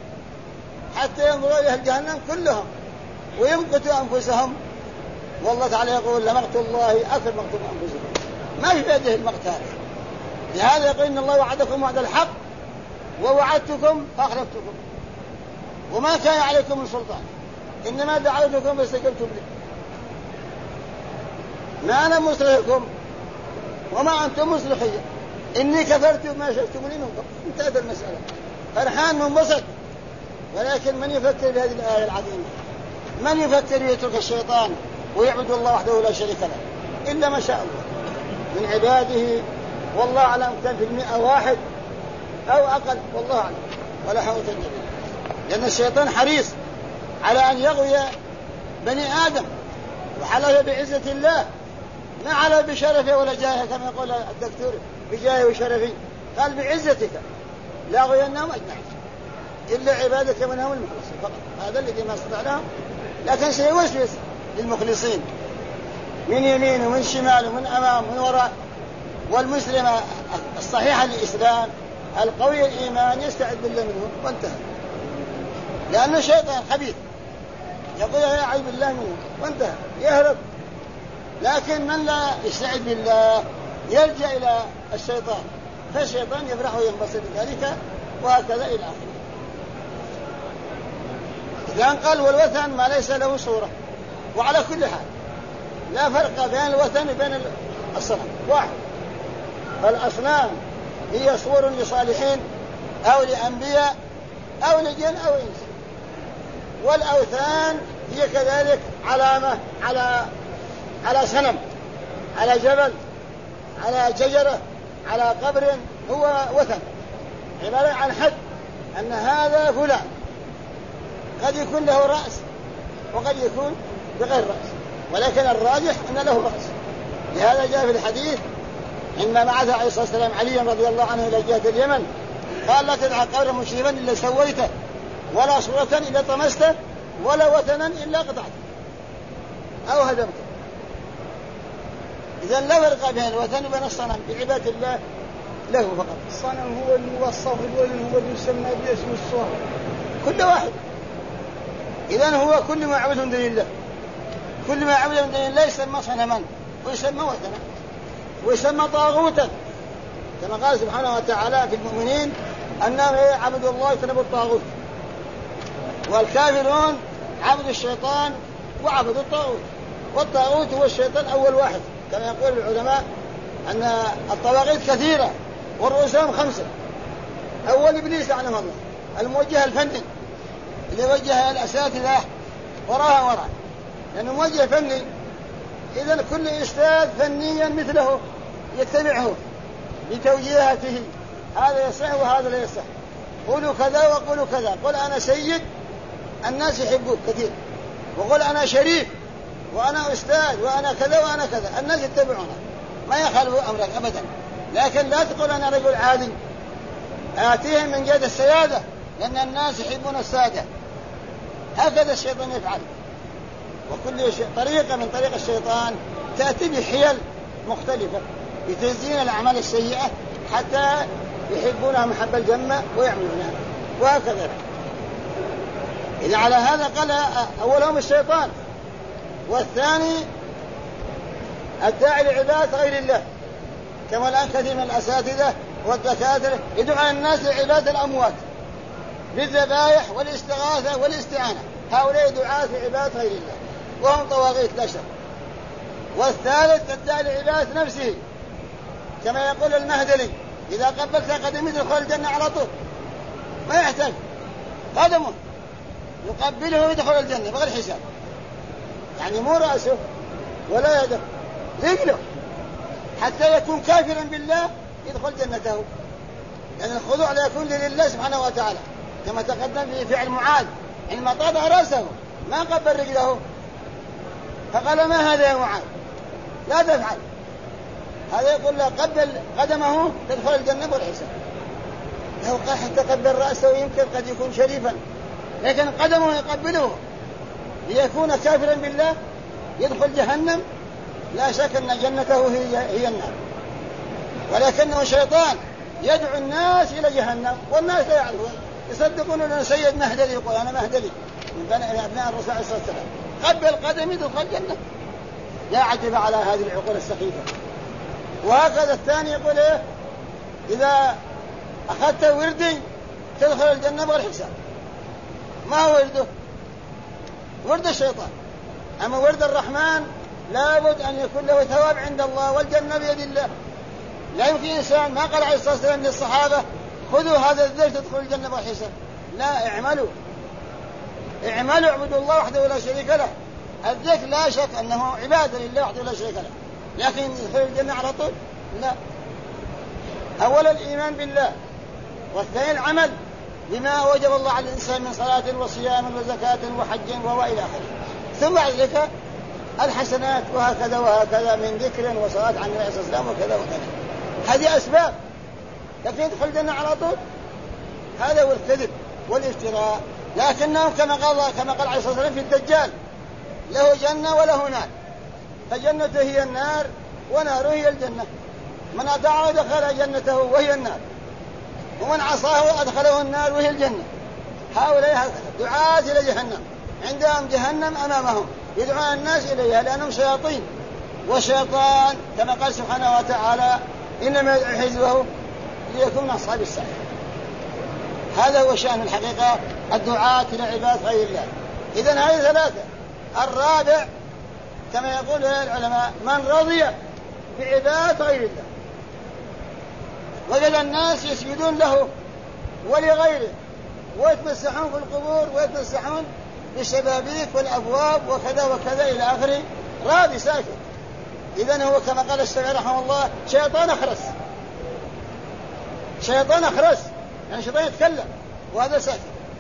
حتى ينظروا إلى أهل جهنم كلهم ويمقتوا أنفسهم. والله تعالى يقول لمقت الله أكثر مقت أنفسهم، ما في بيده المقت هذا. لهذا يقول إن الله وعدكم وعد الحق ووعدتكم فأخلفتكم وما كان عليكم من سلطان إنما دعوتكم فاستجبتم لي ما أنا مصلحكم وما أنتم مصلحي إني كفرت ما شئتموني منكم. انتهت المسألة. فرحان منبسط. ولكن من يفكر بهذه الآية العظيمة؟ من يفكر يترك الشيطان ويعبد الله وحده لا شريك له إلا ما شاء الله من عباده. والله أعلم كان في 100 واحد أو أقل، والله أعلم، ولا حول ولا قوة. لأن الشيطان حريص على أن يغوي بني آدم وحلف بعزة الله ما على بشرفه ولا جاهه كما يقول الدكتور بجاهه وشرفه، قال بعزتك لا غويناهم أجمعين إلا عبادك منهم المخلصين فقط. هذا الذي ما استطعناه، لكن سيوسوس للمخلصين من يمين ومن شمال ومن أمام ومن وراء. والمسلم الصحيح الإسلام القوي الإيمان يستعذ بالله منه وانتهى، لأنه شيطان خبيث يقول يعوذ بالله منه وانتهى يهرب. لكن من لا يستعذ بالله يلجأ إلى الشيطان، فالشيطان يفرح وينبسط بذلك، وهكذا إلى آخره. إذا قال والوثن ما ليس له صورة. وعلى كل حال لا فرق بين الوثن وبين الصنم، واحد. فالأصنام هي صور لصالحين أو لأنبياء أو لجن أو إنس، والأوثان هي كذلك علامة على صنم، على جبل، على شجرة، على قبر، هو وثن عبارة عن حد أن هذا فلان، قد يكون له رأس وقد يكون بغير رأس، ولكن الراجح أن له رأس. لهذا جاء في الحديث عندما بعث عليه الصلاة والسلام عليا رضي الله عنه إلى جهة اليمن قال لا تدع قبرا مشرفا إلا سويته، ولا صورة إلا طمسته، ولا وثنا إلا قطعته أو هدمته. إذن لا فرق بين الوثن وبين الصنم بعبادة الله له فقط. الصنم هو الموصف، الوثن هو اللي يسمى باسم الصور، كل واحد. إذن هو كل ما عبد من دون الله، كل ما عبد من دون الله يسمى صنما ويسمى وثنا ويسمى طاغوتا، كما قال سبحانه وتعالى في المؤمنين أنهم عبدوا الله ويجتنبوا الطاغوت، والكافرون عبدوا الشيطان وعبدوا الطاغوت. والطاغوت هو الشيطان أول واحد، كما يقول العلماء أن الطواغيت كثيرة والرؤوسهم 5. أول إبليس لعنه الله، الموجه الفني اللي وجه الأساتذة وراء، لأنه موجه فني. إذن كل أستاذ فنيا مثله يتبعه بتوجيهاته، هذا يصح وهذا لا يصح، قولوا كذا وقولوا كذا، قل أنا سيد الناس يحبوك كثير، وقل أنا شريف وأنا أستاذ وأنا كذا وأنا كذا، الناس يتبعونه ما يخالفوا أمرك أبدا. لكن لا تقول أنا رجل عادي، آتيهم من جهة السيادة، لأن الناس يحبون السادة. هكذا الشيطان يفعل، وكل طريقة من طريق الشيطان تأتي بحيل مختلفة لتزيين الأعمال السيئة حتى يحبونها محب الجنة ويعملونها، وهكذا. إذا على هذا قال أولهم الشيطان، والثاني الداعي لعبادة غير الله، كما الآن كثير من الأساتذة والدكاترة يدعو الناس لعبادة الأموات بالذبائح والاستغاثة والاستعانة، هؤلاء دعاة لعبادة غير الله وهم طواغيت لا شك. والثالث الداعي لعبادة نفسه، كما يقول المهدلي إذا قبلت قدمي تدخل الجنة على طول، ما يحتاج قدمه يقبله ويدخل الجنة بغير حساب، يعني مو رأسه ولا يده، رجله، حتى يكون كافرا بالله يدخل جنته، لأن يعني الخضوع لا يكون لله سبحانه وتعالى، كما تقدم في فعل معاذ عندما طابع رأسه ما قبل رجله فقال ما هذا يا معاذ لا تفعل، هذا يقول له قبل قدمه تدخل الجنة والحساب. لو قال حتى قبل رأسه يمكن قد يكون شريفا، لكن قدمه يقبله ليكون كافرا بالله يدخل جهنم، لا شك أن جنته هي النار. ولكنه شيطان يدعو الناس إلى جهنم والناس لا يعرفون، يصدقون أن سيد مهدلي يقول أنا مهدلي من أبناء الرسول عليه الصلاة والسلام قبل قدمي يدخل الجنة. لا عجب على هذه العقول السخيفة. وهكذا الثاني يقول إيه إذا أخذت وردي تدخل الجنة بغير حساب. ما هو ورده؟ ورد الشيطان. أما ورد الرحمن لابد أن يكون له ثواب عند الله والجنة بيد الله. لا يمكن إنسان ما قال عليه الصلاة والسلام للصحابة خذوا هذا الذكر تدخلوا الجنة بغير حساب، لا، اعملوا اعبدوا الله وحده لا شريك له. الذكر لا شك أنه عبادة لله وحده لا شريك له، لكن يدخل الجنة على طول لا. أولا الإيمان بالله، والثاني العمل بما وجب الله على الإنسان من صلاة وصيام وزكاة وحج وإلى آخره، ثم بعد ذلك الحسنات وهكذا وهكذا من ذكر وصلاة عن النبي صلى الله عليه وسلم وكذا وكذا. هذه أسباب، لكن يدخل الجنة على طول هذا هو الكذب والافتراء. لكنهم كما قال عليه الصلاة والسلام في الدجال له جنة وله نار، فجنته هي النار وناره هي الجنة. من أطاعه دخل جنته وهي النار، ومن عصاه أدخله النار وهي الجنة. هؤلاء دعاة إلى جهنم، عندهم جهنم أمامهم يدعون الناس إليها لأنهم شياطين، والشيطان كما قال سبحانه وتعالى إنما يدعو حزبه ليكون من أصحاب السعير. هذا هو شأن الحقيقة الدعاة إلى عبادة غير الله. إذن هذه ثلاثة. الرابع كما يقول العلماء من رضي بعبادة غير الله، وجد الناس يسجدون له ولغيره ويتمسحون في القبور ويتمسحون بالشبابيك والأبواب وكذا وكذا إلى آخره، راضي ساكت. إذن هو كما قال الشافعي رحمه الله شيطان أخرس، شيطان أخرس يعني شيطان يتكلم وهذا ساكت.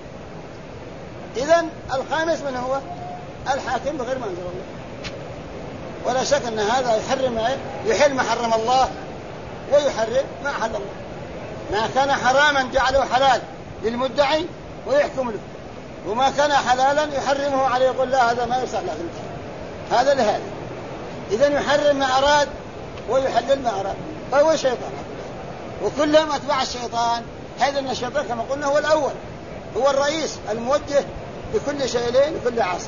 إذن الخامس من هو الحاكم بغير ما أنزل الله، ولا شك أن هذا يحل ما حرم الله ويحرم ما أحل الله. ما كان حراما جعله حلال للمدعي ويحكم له، وما كان حلالا يحرمه عليه يقول لا هذا ما يصح له هذا لهذا. إذن يحرم ما أراد ويحلل ما أراد، فهو شيطان، وكلهم أتباع الشيطان. هذا أن الشيطان كما قلنا هو الأول، هو الرئيس الموجه لكل شيء لكل عاصي.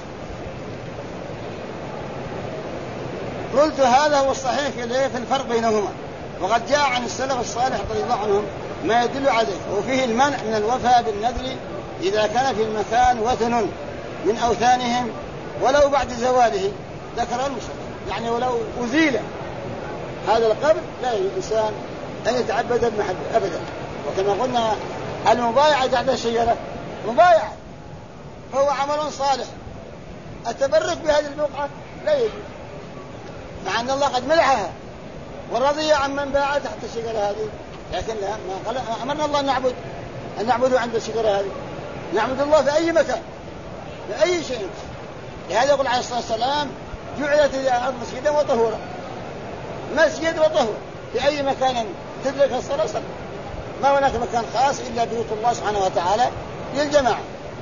قلت هذا هو الصحيح في الفرق بينهما، وقد جاء عن السلف الصالح رضي الله عنهم ما يدل عليه، وفيه المنع من الوفاء بالنذر إذا كان في المكان وثن من أوثانهم ولو بعد زواله. ذكر المصنف يعني ولو أزيل هذا القبر لا يجوز الإنسان أن يتعبد بمحل أبدا. وكما قلنا المبايعة تحت الشجرة مبايعة، فهو عمل صالح. التبرك بهذه البقعة لا يجوز، مع أن الله قد ملعها ورضي عن من باع تحت الشجرة هذه، لكن لا ما قال أمرنا الله أن نعبده عند الشجرة هذه، نعبد الله في أي مكان بأي شيء. لهذا يقول عليه الصلاة والسلام جعلت الأرض مسجدا وطهورا، مسجد وطهور، في أي مكان تدرك الصلاة صلاة، ما هناك مكان خاص إلا بيوت الله سبحانه وتعالى للجماعة.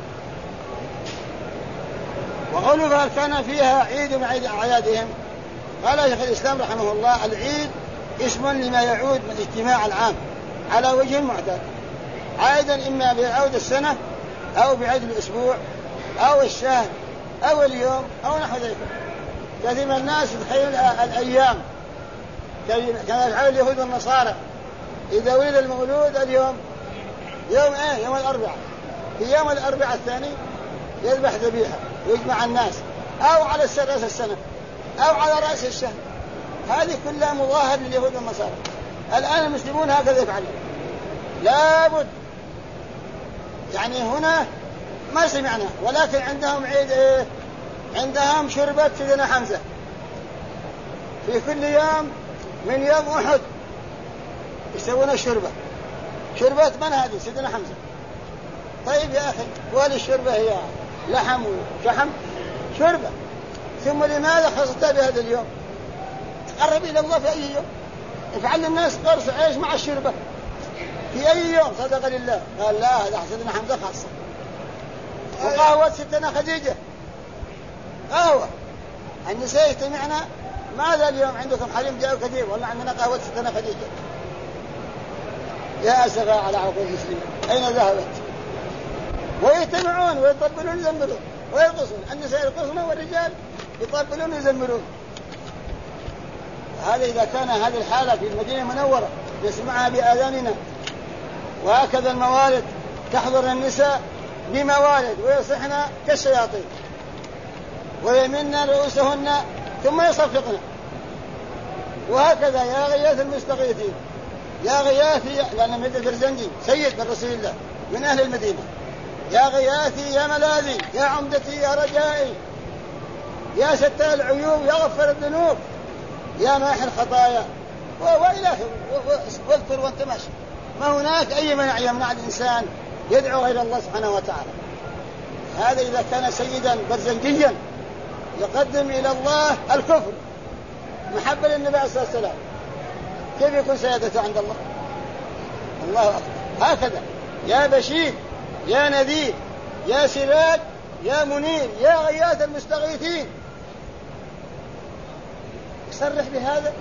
وقوله فهل كان فيها عيد من عيد أعيادهم، قال شيخ الإسلام رحمه الله العيد اسم لما يعود من الاجتماع العام على وجه معتاد، عائدا إما بعود السنة أو بعيد الأسبوع أو الشهر أو اليوم أو نحو ذلك. كثير من الناس يتخيل الأيام كما يفعل اليهود والنصارى، إذا ولد المولود اليوم يوم يوم الأربعاء، في يوم الأربعاء الثاني يذبح ذبيحة ويجمع الناس، أو على رأس السنة أو على رأس الشهر. هذه كلها مظاهر لليهود والنصارى. الآن المسلمون هكذا يفعلون، لابد يعني هنا ما سمعنا، ولكن عندهم عيد عندهم شربة سيدنا حمزة في كل يوم من يوم أحد يسوون الشربة. شربة من هذه؟ سيدنا حمزة. طيب يا أخي، وهل الشربة هي لحم وشحم؟ شربة. ثم لماذا خصصتها بهذا اليوم؟ تقرب إلى الله في أي يوم؟ افعل للناس قرص عيش مع الشربة في أي يوم صدق لله. قال لا، هذا سيدنا حمزة خاصة. وقهوة ستنا خديجة، قهوة النساء يجتمعنا. ماذا اليوم عندكم حريم جاءوا كثير؟ والله عندنا قهوة ستنا خديجة. يا أسفا على عقول المسلمين أين ذهبت؟ ويجتمعون ويطبلون ويزمرون ويرقصون، النساء يرقصون والرجال يطبلون ويزمرون. هذا إذا كان هذه الحالة في المدينة المنورة نسمعها بآذاننا. وهكذا الموالد تحضر النساء بموالد ويصحن كالشياطين ويمن رؤوسهن ثم يصفقن. وهكذا يا غياث المستغيثين، يا غياثي، لأن مد البرزنجي سيد من رسول الله من أهل المدينة، يا غياثي يا ملاذي يا عمدتي يا رجائي يا ستار العيوب يا غفر الذنوب يا ماحي الخطايا وإلى واذكر وانت ماشي. ما هناك أي منع يمنع الإنسان يدعو غير الله سبحانه وتعالى. هذا إذا كان سيدا برزنجيا يقدم إلى الله الكفر محبة للنبي عليه الصلاة والسلام، كيف يكون سيادته عند الله؟ الله أكبر. هكذا يا بشير يا نذير يا سراج يا منير يا غياث المستغيثين. صرح بهذا.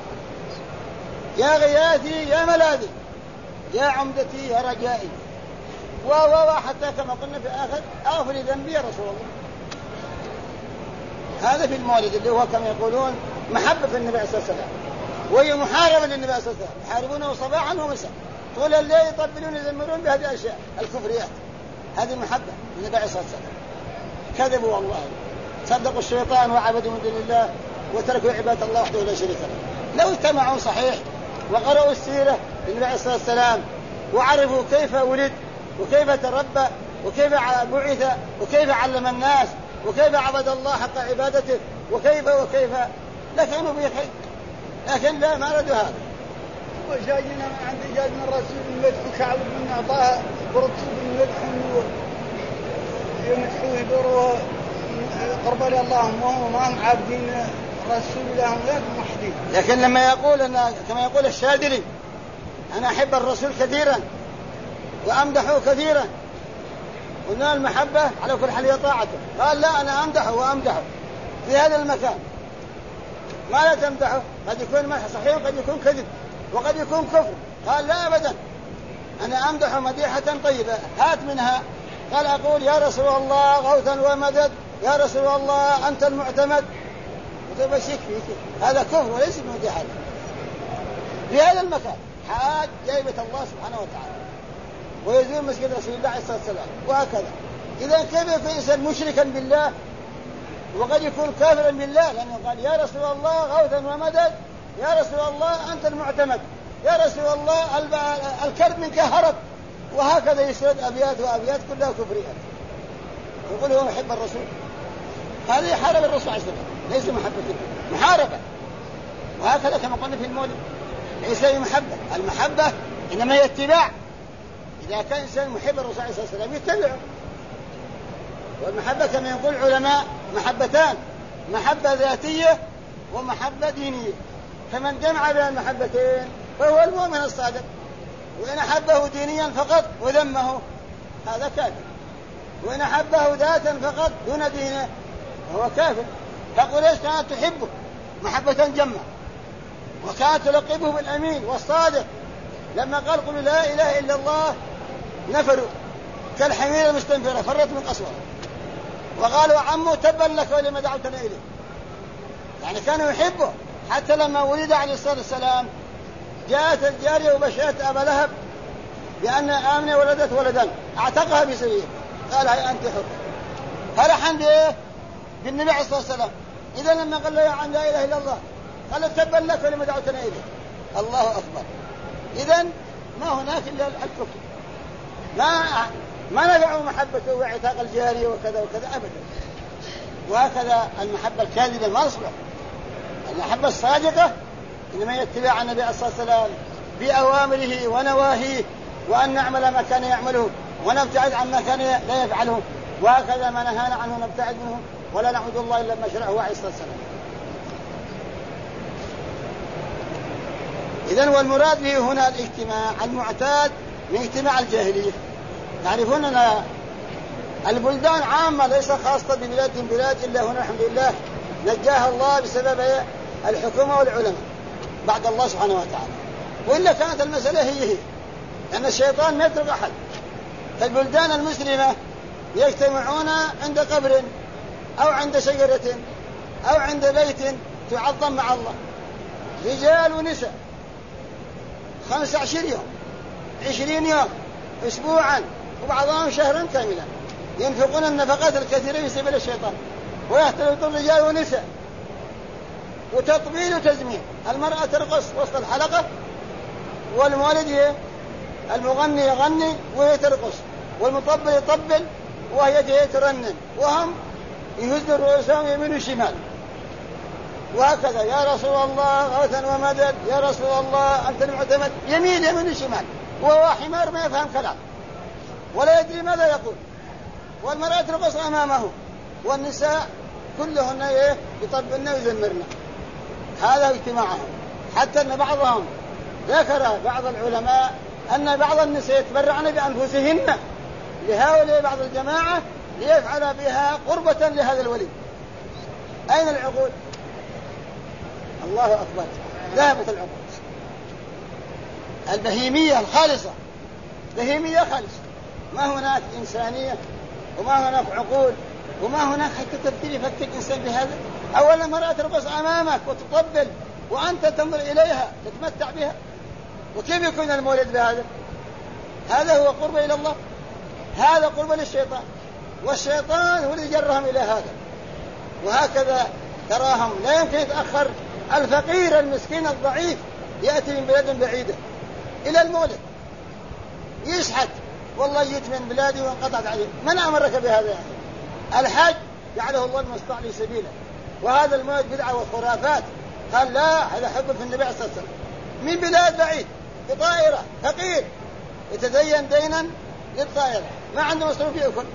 يا غياثي يا ملاذي يا عمدتي يا رجائي حتى كما قلنا في آخر أغفر ذنبي يا رسول الله. هذا في المولد اللي هو كما يقولون محبة في النبي صلى الله عليه وسلم، وهي محاربة للنبي صلى الله عليه وسلم، يحاربونه صباحا ومساء طول الليل، يطبلون يزمرون بهذه الأشياء الكفريات. هذه محبة للنبي صلى الله عليه وسلم. كذبوا والله، صدقوا الشيطان وعبدوا من دون الله وتركوا عبادة الله وحده لا شريك له. لو اجتمعوا صحيح وقرأوا السيرة للنبي عليه الصلاة والسلام وعرفوا كيف ولد وكيف تربى وكيف بعث وكيف علم الناس وكيف عبد الله حق عبادته وكيف لكانوا بخير، لكن لا، ما ردوا هذا. وجاينا عند جاء من الرسول المدح كعب بن أعطاه ورسول المدح يمدحوه يدوروا قرب اللهم وهم ما هم عابدين رسول الله لا موحدين. لكن لما يقول كما يقول الشاذلي أنا أحب الرسول كثيرا وأمدحه كثيرا، قلنا المحبة على كل حال هي طاعته، قال لا أنا أمدحه وأمدحه في هذا المكان. ما لا تمدحه؟ قد يكون مدح صحيح وقد يكون كذب وقد يكون كفر. قال لا أبدا، أنا أمدح مديحة طيبة. هات منها. قال أقول يا رسول الله غوثا ومدد، يا رسول الله أنت المعتمد، وتبشك فيك. هذا كفر وليس مديحة في هذا المكان. حاج جايبة الله سبحانه وتعالى ويزور مسجد رسول الله عليه الصلاة والسلام وهكذا. إذا كيف يكون إنسان مشركا بالله وقد يكون كافرا بالله؟ لأنه قال يا رسول الله غوثا ومدد، يا رسول الله أنت المعتمد، يا رسول الله الكرب منك هرب، وهكذا يسرد أبيات وأبيات كلها كفريات. يقول هو محب الرسول، هذا يحارب الرسول عليه الصلاة والسلام، ليس محبة، محاربة. وهكذا كما قلنا في المولد ليس محبة. المحبة إنما هي اتباع. إذا كان إنسان محب الرسول عليه الصلاة والسلام يتبعه. والمحبة كما يقول العلماء محبتان، محبة ذاتية ومحبة دينية. فمن جمع بين المحبتين فهو المؤمن الصادق. وإن أحبه دينيا فقط وذمه هذا كافر، وإن أحبه ذاتا فقط دون دينه فهو كافر. فقريش كانت تحبه محبة جمة، وكانت تلقبه بالأمين والصادق. لما قال قل لا إله إلا الله نفروا كالحمير المستنفرة فرت من قسوره، وقالوا عمو تبا لك ولما دعوتنا إليه. يعني كانوا يحبه. حتى لما ولد عليه الصلاة والسلام جاءت الجارية وبشرت أبا لهب بأن آمنة ولدت ولدا اعتقها بسبيل، قال هاي أنت حر. فرحا بإيه؟ بالنبي عليه الصلاة والسلام. إذا لما قال له يا عم لا إله إلا الله قال تبا لك ولما دعوتنا إليه. الله أكبر. إذا ما هناك إلا الكفر. ما نفعوا محبته واعتاق الجارية وكذا وكذا أبدا. وهكذا المحبة الكاذبة ما أصبح. المحبة الصادقة إنما يتبع النبي عليه الصلاة والسلام بأوامره ونواهيه، وأن نعمل ما كان يعمله ونبتعد عن ما كان لا يفعله، وهكذا ما نهانا عنه نبتعد منه ولا نعبد الله إلا ما شرعه عليه الصلاة والسلام. إذن والمراد به هنا الاجتماع المعتاد من اجتماع الجاهلية. تعرفون أن البلدان عامة ليس خاصة ببلاد إلا هنا الحمد لله نجاها الله بسبب الحكومة والعلماء بعد الله سبحانه وتعالى، وإلا كانت المسألة هي لأن الشيطان ما يترك أحد. فالبلدان المسلمة يجتمعون عند قبر أو عند شجرة أو عند بيت تعظم مع الله، رجال ونساء، 15 يوم 20 يوم أسبوعا وبعضهم شهرا كاملا، ينفقون النفقات الكثيرة في سبيل الشيطان، ويختلطون رجال ونساء، وتطبيل وتزمين. المرأة ترقص وسط الحلقة، والمولد المغني يغني وهي ترقص، والمطبل يطبل وهي ترنم، وهم يهزوا رؤوسهم يمين وشمال. وهكذا يا رسول الله غوثا ومدد، يا رسول الله أنت المعتمد، يمين وشمال، وهو حمار ما يفهم كلام ولا يدري ماذا يقول. والمرأة ترقص أمامه، والنساء كلهن يطبلن ويزمرن. هذا اجتماعهم. حتى أن بعضهم ذكر بعض العلماء أن بعض النساء يتبرعن بأنفسهن لهؤلاء بعض الجماعة ليفعل بها قربة لهذا الولي. أين العقول؟ الله أكبر، ذهبت العقول. البهيمية الخالصة، بهيمية خالصة، ما هناك إنسانية وما هناك عقول وما هناك حتى تفكير يفكر إنسان بهذا. أولا مرأة ترقص أمامك وتطبل وأنت تنظر إليها تتمتع بها، وكيف يكون المولد بهذا؟ هذا هو قرب إلى الله، هذا قرب للشيطان، والشيطان هو الذي جرهم إلى هذا. وهكذا تراهم لا يمكن يتأخر الفقير المسكين الضعيف يأتي من بلاد بعيدة إلى المولد يشحت، والله جئت من بلادي وانقطعت عليه. من أمرك بهذا يعني؟ الحج جعله الله المستطاع لي سبيلا، وهذا المولد بدعة وخرافات. قال لا، هذا حب في النبي عليه الصلاة والسلام من بلاد بعيد بطائرة، فقير يتدين دينا للطائرة ما عنده مصروف يأكل.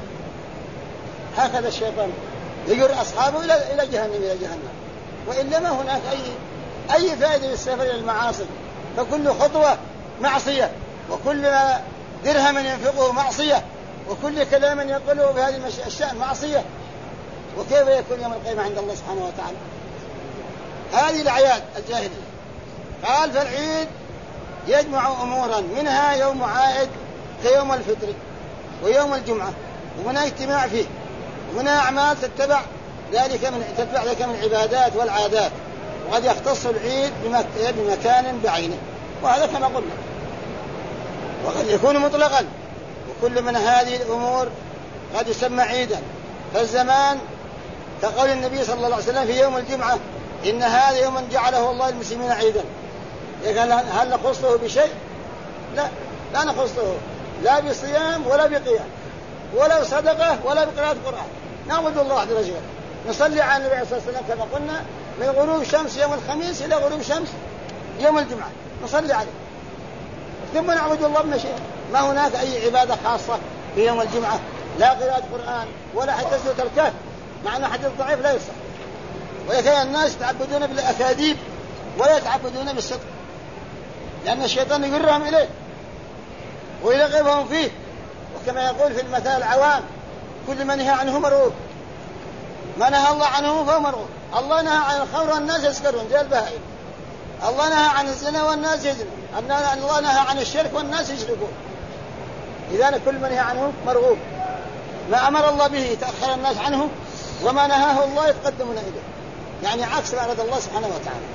هكذا الشيطان يجر أصحابه إلى جهنم، وإلا ما هناك أي فائدة للسفر إلى المعاصي. فكل خطوة معصية، وكل درهم ينفقه معصية، وكل كلام يقوله بهذه الشأن معصية. وكيف يكون يوم القيامة عند الله سبحانه وتعالى؟ هذه الأعياد الجاهلية. قال فالعيد يجمع أمورا، منها يوم عائد كيوم الفطر ويوم الجمعة، ومنها اجتماع فيه، ومنها أعمال تتبع ذلك من العبادات والعادات. وقد يختص العيد بمكان بعينه، وهذا كما قلنا. وقد يكون مطلقا، وكل من هذه الأمور قد يسمى عيدا. فالزمان كقول النبي صلى الله عليه وسلم في يوم الجمعة إن هذا يوم جعله الله المسلمين عيدا. هل نخصه بشيء؟ لا نخصه، لا بصيام ولا بقيام ولا صدقة ولا بقراءة قرآن. نعبد الله وحده لا شريك له، نصلي على النبي صلى الله عليه وسلم كما قلنا من غروب الشمس يوم الخميس إلى غروب الشمس يوم الجمعة، نصلي عليه ثم نعبد الله بمشيئة. ما هناك أي عبادة خاصة في يوم الجمعة، لا قراءة قرآن ولا حتى سورة الكهف، مع أن حديث ضعيف لا يصح. وكان الناس يتعبدون بالأكاذيب ولا يتعبدون بالصدق، لأن الشيطان يجرهم إليه ويرغبهم فيه. وكما يقول في المثل العوام كل من نهى عنه مرغوب، ما نهى الله عنه فهو مرغوب. الله نهى عن الخمر والناس يسكرون زي البهائم، الله نهى عن الزنا والناس يزنون، الله نهى عن الشرك والناس يشركون. إذا كل من نهى عنه مرغوب، ما أمر الله به يتأخر الناس عنه، وما نهاه الله يتقدمون إليه، يعني عكس ما أراد الله سبحانه وتعالى.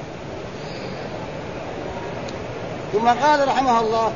ثم قال رحمه الله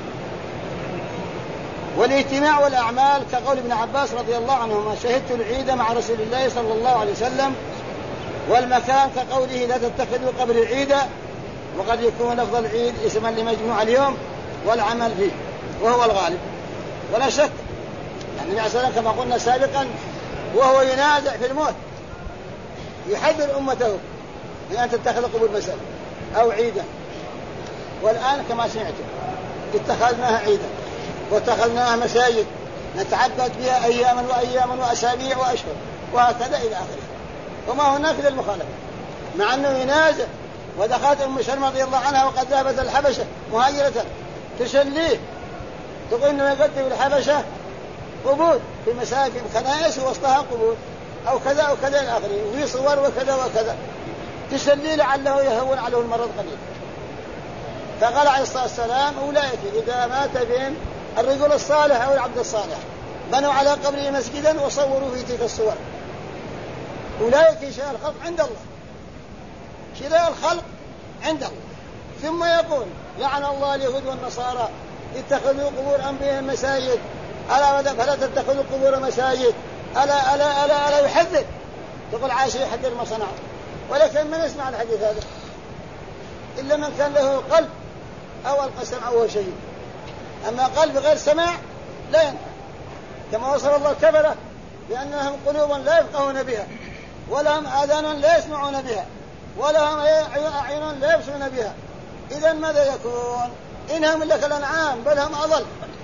والاجتماع والأعمال كقول ابن عباس رضي الله عنهما شهدت العيد مع رسول الله صلى الله عليه وسلم. والمكان كقوله لا تتخذوا قبر العيد، وقد يكون لفظ العيد اسما لمجموع اليوم والعمل فيه وهو الغالب. ولا شك يعني النبي صلى الله عليه وسلم كما قلنا سابقا وهو ينازع في الموت يحذر أمته من أن تتخذ قبور مساجد أو عيدا. والآن كما سمعتم اتخذناها عيدا واتخذناها مساجد نتعبد بها أياما وأياما وأسابيع وأشهر وهكذا إلى آخره، وما هناك إلا المخالفة، مع أنه ينازع. ودخلت أم سلمة رضي الله عنها وقد ذهبت الحبشة مهاجرة تشليه، تقول إنه يقدم الحبشة قبور في مساجد كنائس ووسطها قبور أو كذا أو كذا إلى آخره، وفي صور وكذا وكذا، تشليه لعله يهون عليه المرض قليل. فقال عليه الصلاة والسلام أولئك إذا مات بهم الرجل الصالح أو العبد الصالح بنوا على قبره مسجدا وصوروا في تلك الصور. أولئك شراء الخلق عند الله، شراء الخلق عند الله. ثم يقول لعن الله اليهود والنصارى اتخذوا قبور أنبيائهم مساجد، ألا فلا تتخذوا قبور مساجد، ألا ألا ألا ألا يحذر. تقول عائشة يحذر ما صنعوا، ولكن من يسمع الحديث هذا إلا من كان له قلب أو ألقى سمع وهو شهيد. أما قلب غير سماع لا ينفع، كما وصف الله الكفرة بأنهم قلوبا لا يفقهون بها، ولهم آذان لا يسمعون بها، ولهم أعين لا يبصرون بها. إذن ماذا يكون؟ إنهم إلا كالأنعام بل هم أضل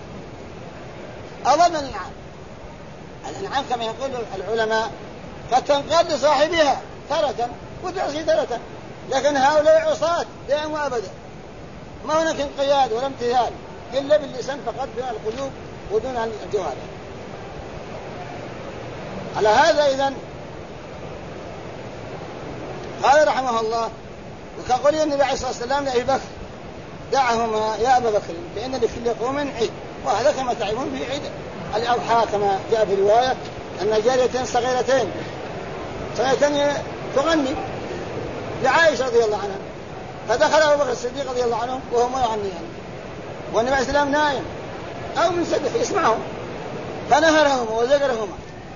من الأنعام. الأنعام كما يقول العلماء قد تنقاد لصاحبها تارة وتعصي تارة، لكن هؤلاء عصاة دائما وأبدا، ما هناك انقياد ولا امتثال إلا باللسان فقط دون القلوب ودون الجوارح. على هذا إذن قال رحمه الله وكقول النبي عليه الصلاة والسلام لأبي بكر دعهما يا أبا بكر فإن لكل قوم عيد، وهذا كما تعلمون في عيد الأضحى كما جاء في رواية أن جاريتين صغيرتين تغني لعائشة رضي الله عنها، فدخل أبو بكر الصديق رضي الله عنه وهما يغنيان والنبي عليه السلام نائم أو منسدح يسمعهم فنهرهما وزجرهما،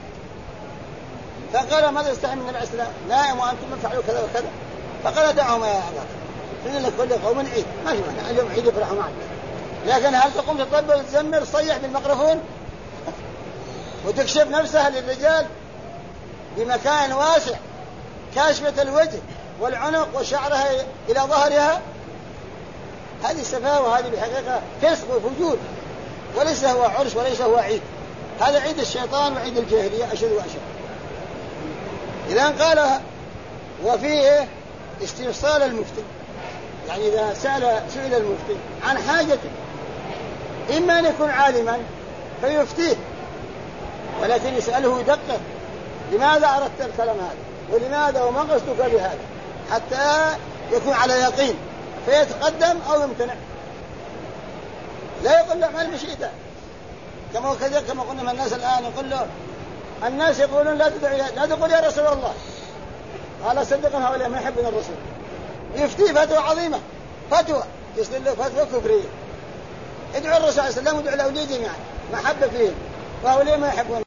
فقال ماذا يستحي من النبي عليه السلام نائم وأنتم فعلوا كذا وكذا، فقال دعهما يا أبا بكر إن لكل قوم عيد، ما في معنى اليوم عيد يفرحوا معك، لكن هل تقوم تطبل وتزمر تصيح بالميكروفون وتكشف نفسها للرجال بمكان واسع كاشفة الوجه والعنق وشعرها إلى ظهرها؟ هذه سفاهة، وهذه بحقيقة فسق وفجور، وليس هو عرس وليس هو عيد، هذا عيد الشيطان وعيد الجاهلية أشد وأشد. إذا قال وفيه استفصال المفتي، يعني إذا سئل المفتي عن حاجته إما أن يكون عالما فيفتيه، ولكن يسأله يدقق لماذا أردت الكلام هذا ولماذا وما قصدك بهذا، حتى يكون على يقين فيتقدم أو يمتنع، لا يقول له ما المشيئة كما قلنا من الناس الآن يقول له الناس يقولون لا تقول يا رسول الله، قال صدقا هؤلاء ما يحبون الرسول، يفتي فتوى عظيمة، فتوى يصير له فتوى كفرية، ادعو الرسول صلى الله عليه وسلم وادعو الأولياء جميعا محبة فيهم، وهؤلاء ما يحبون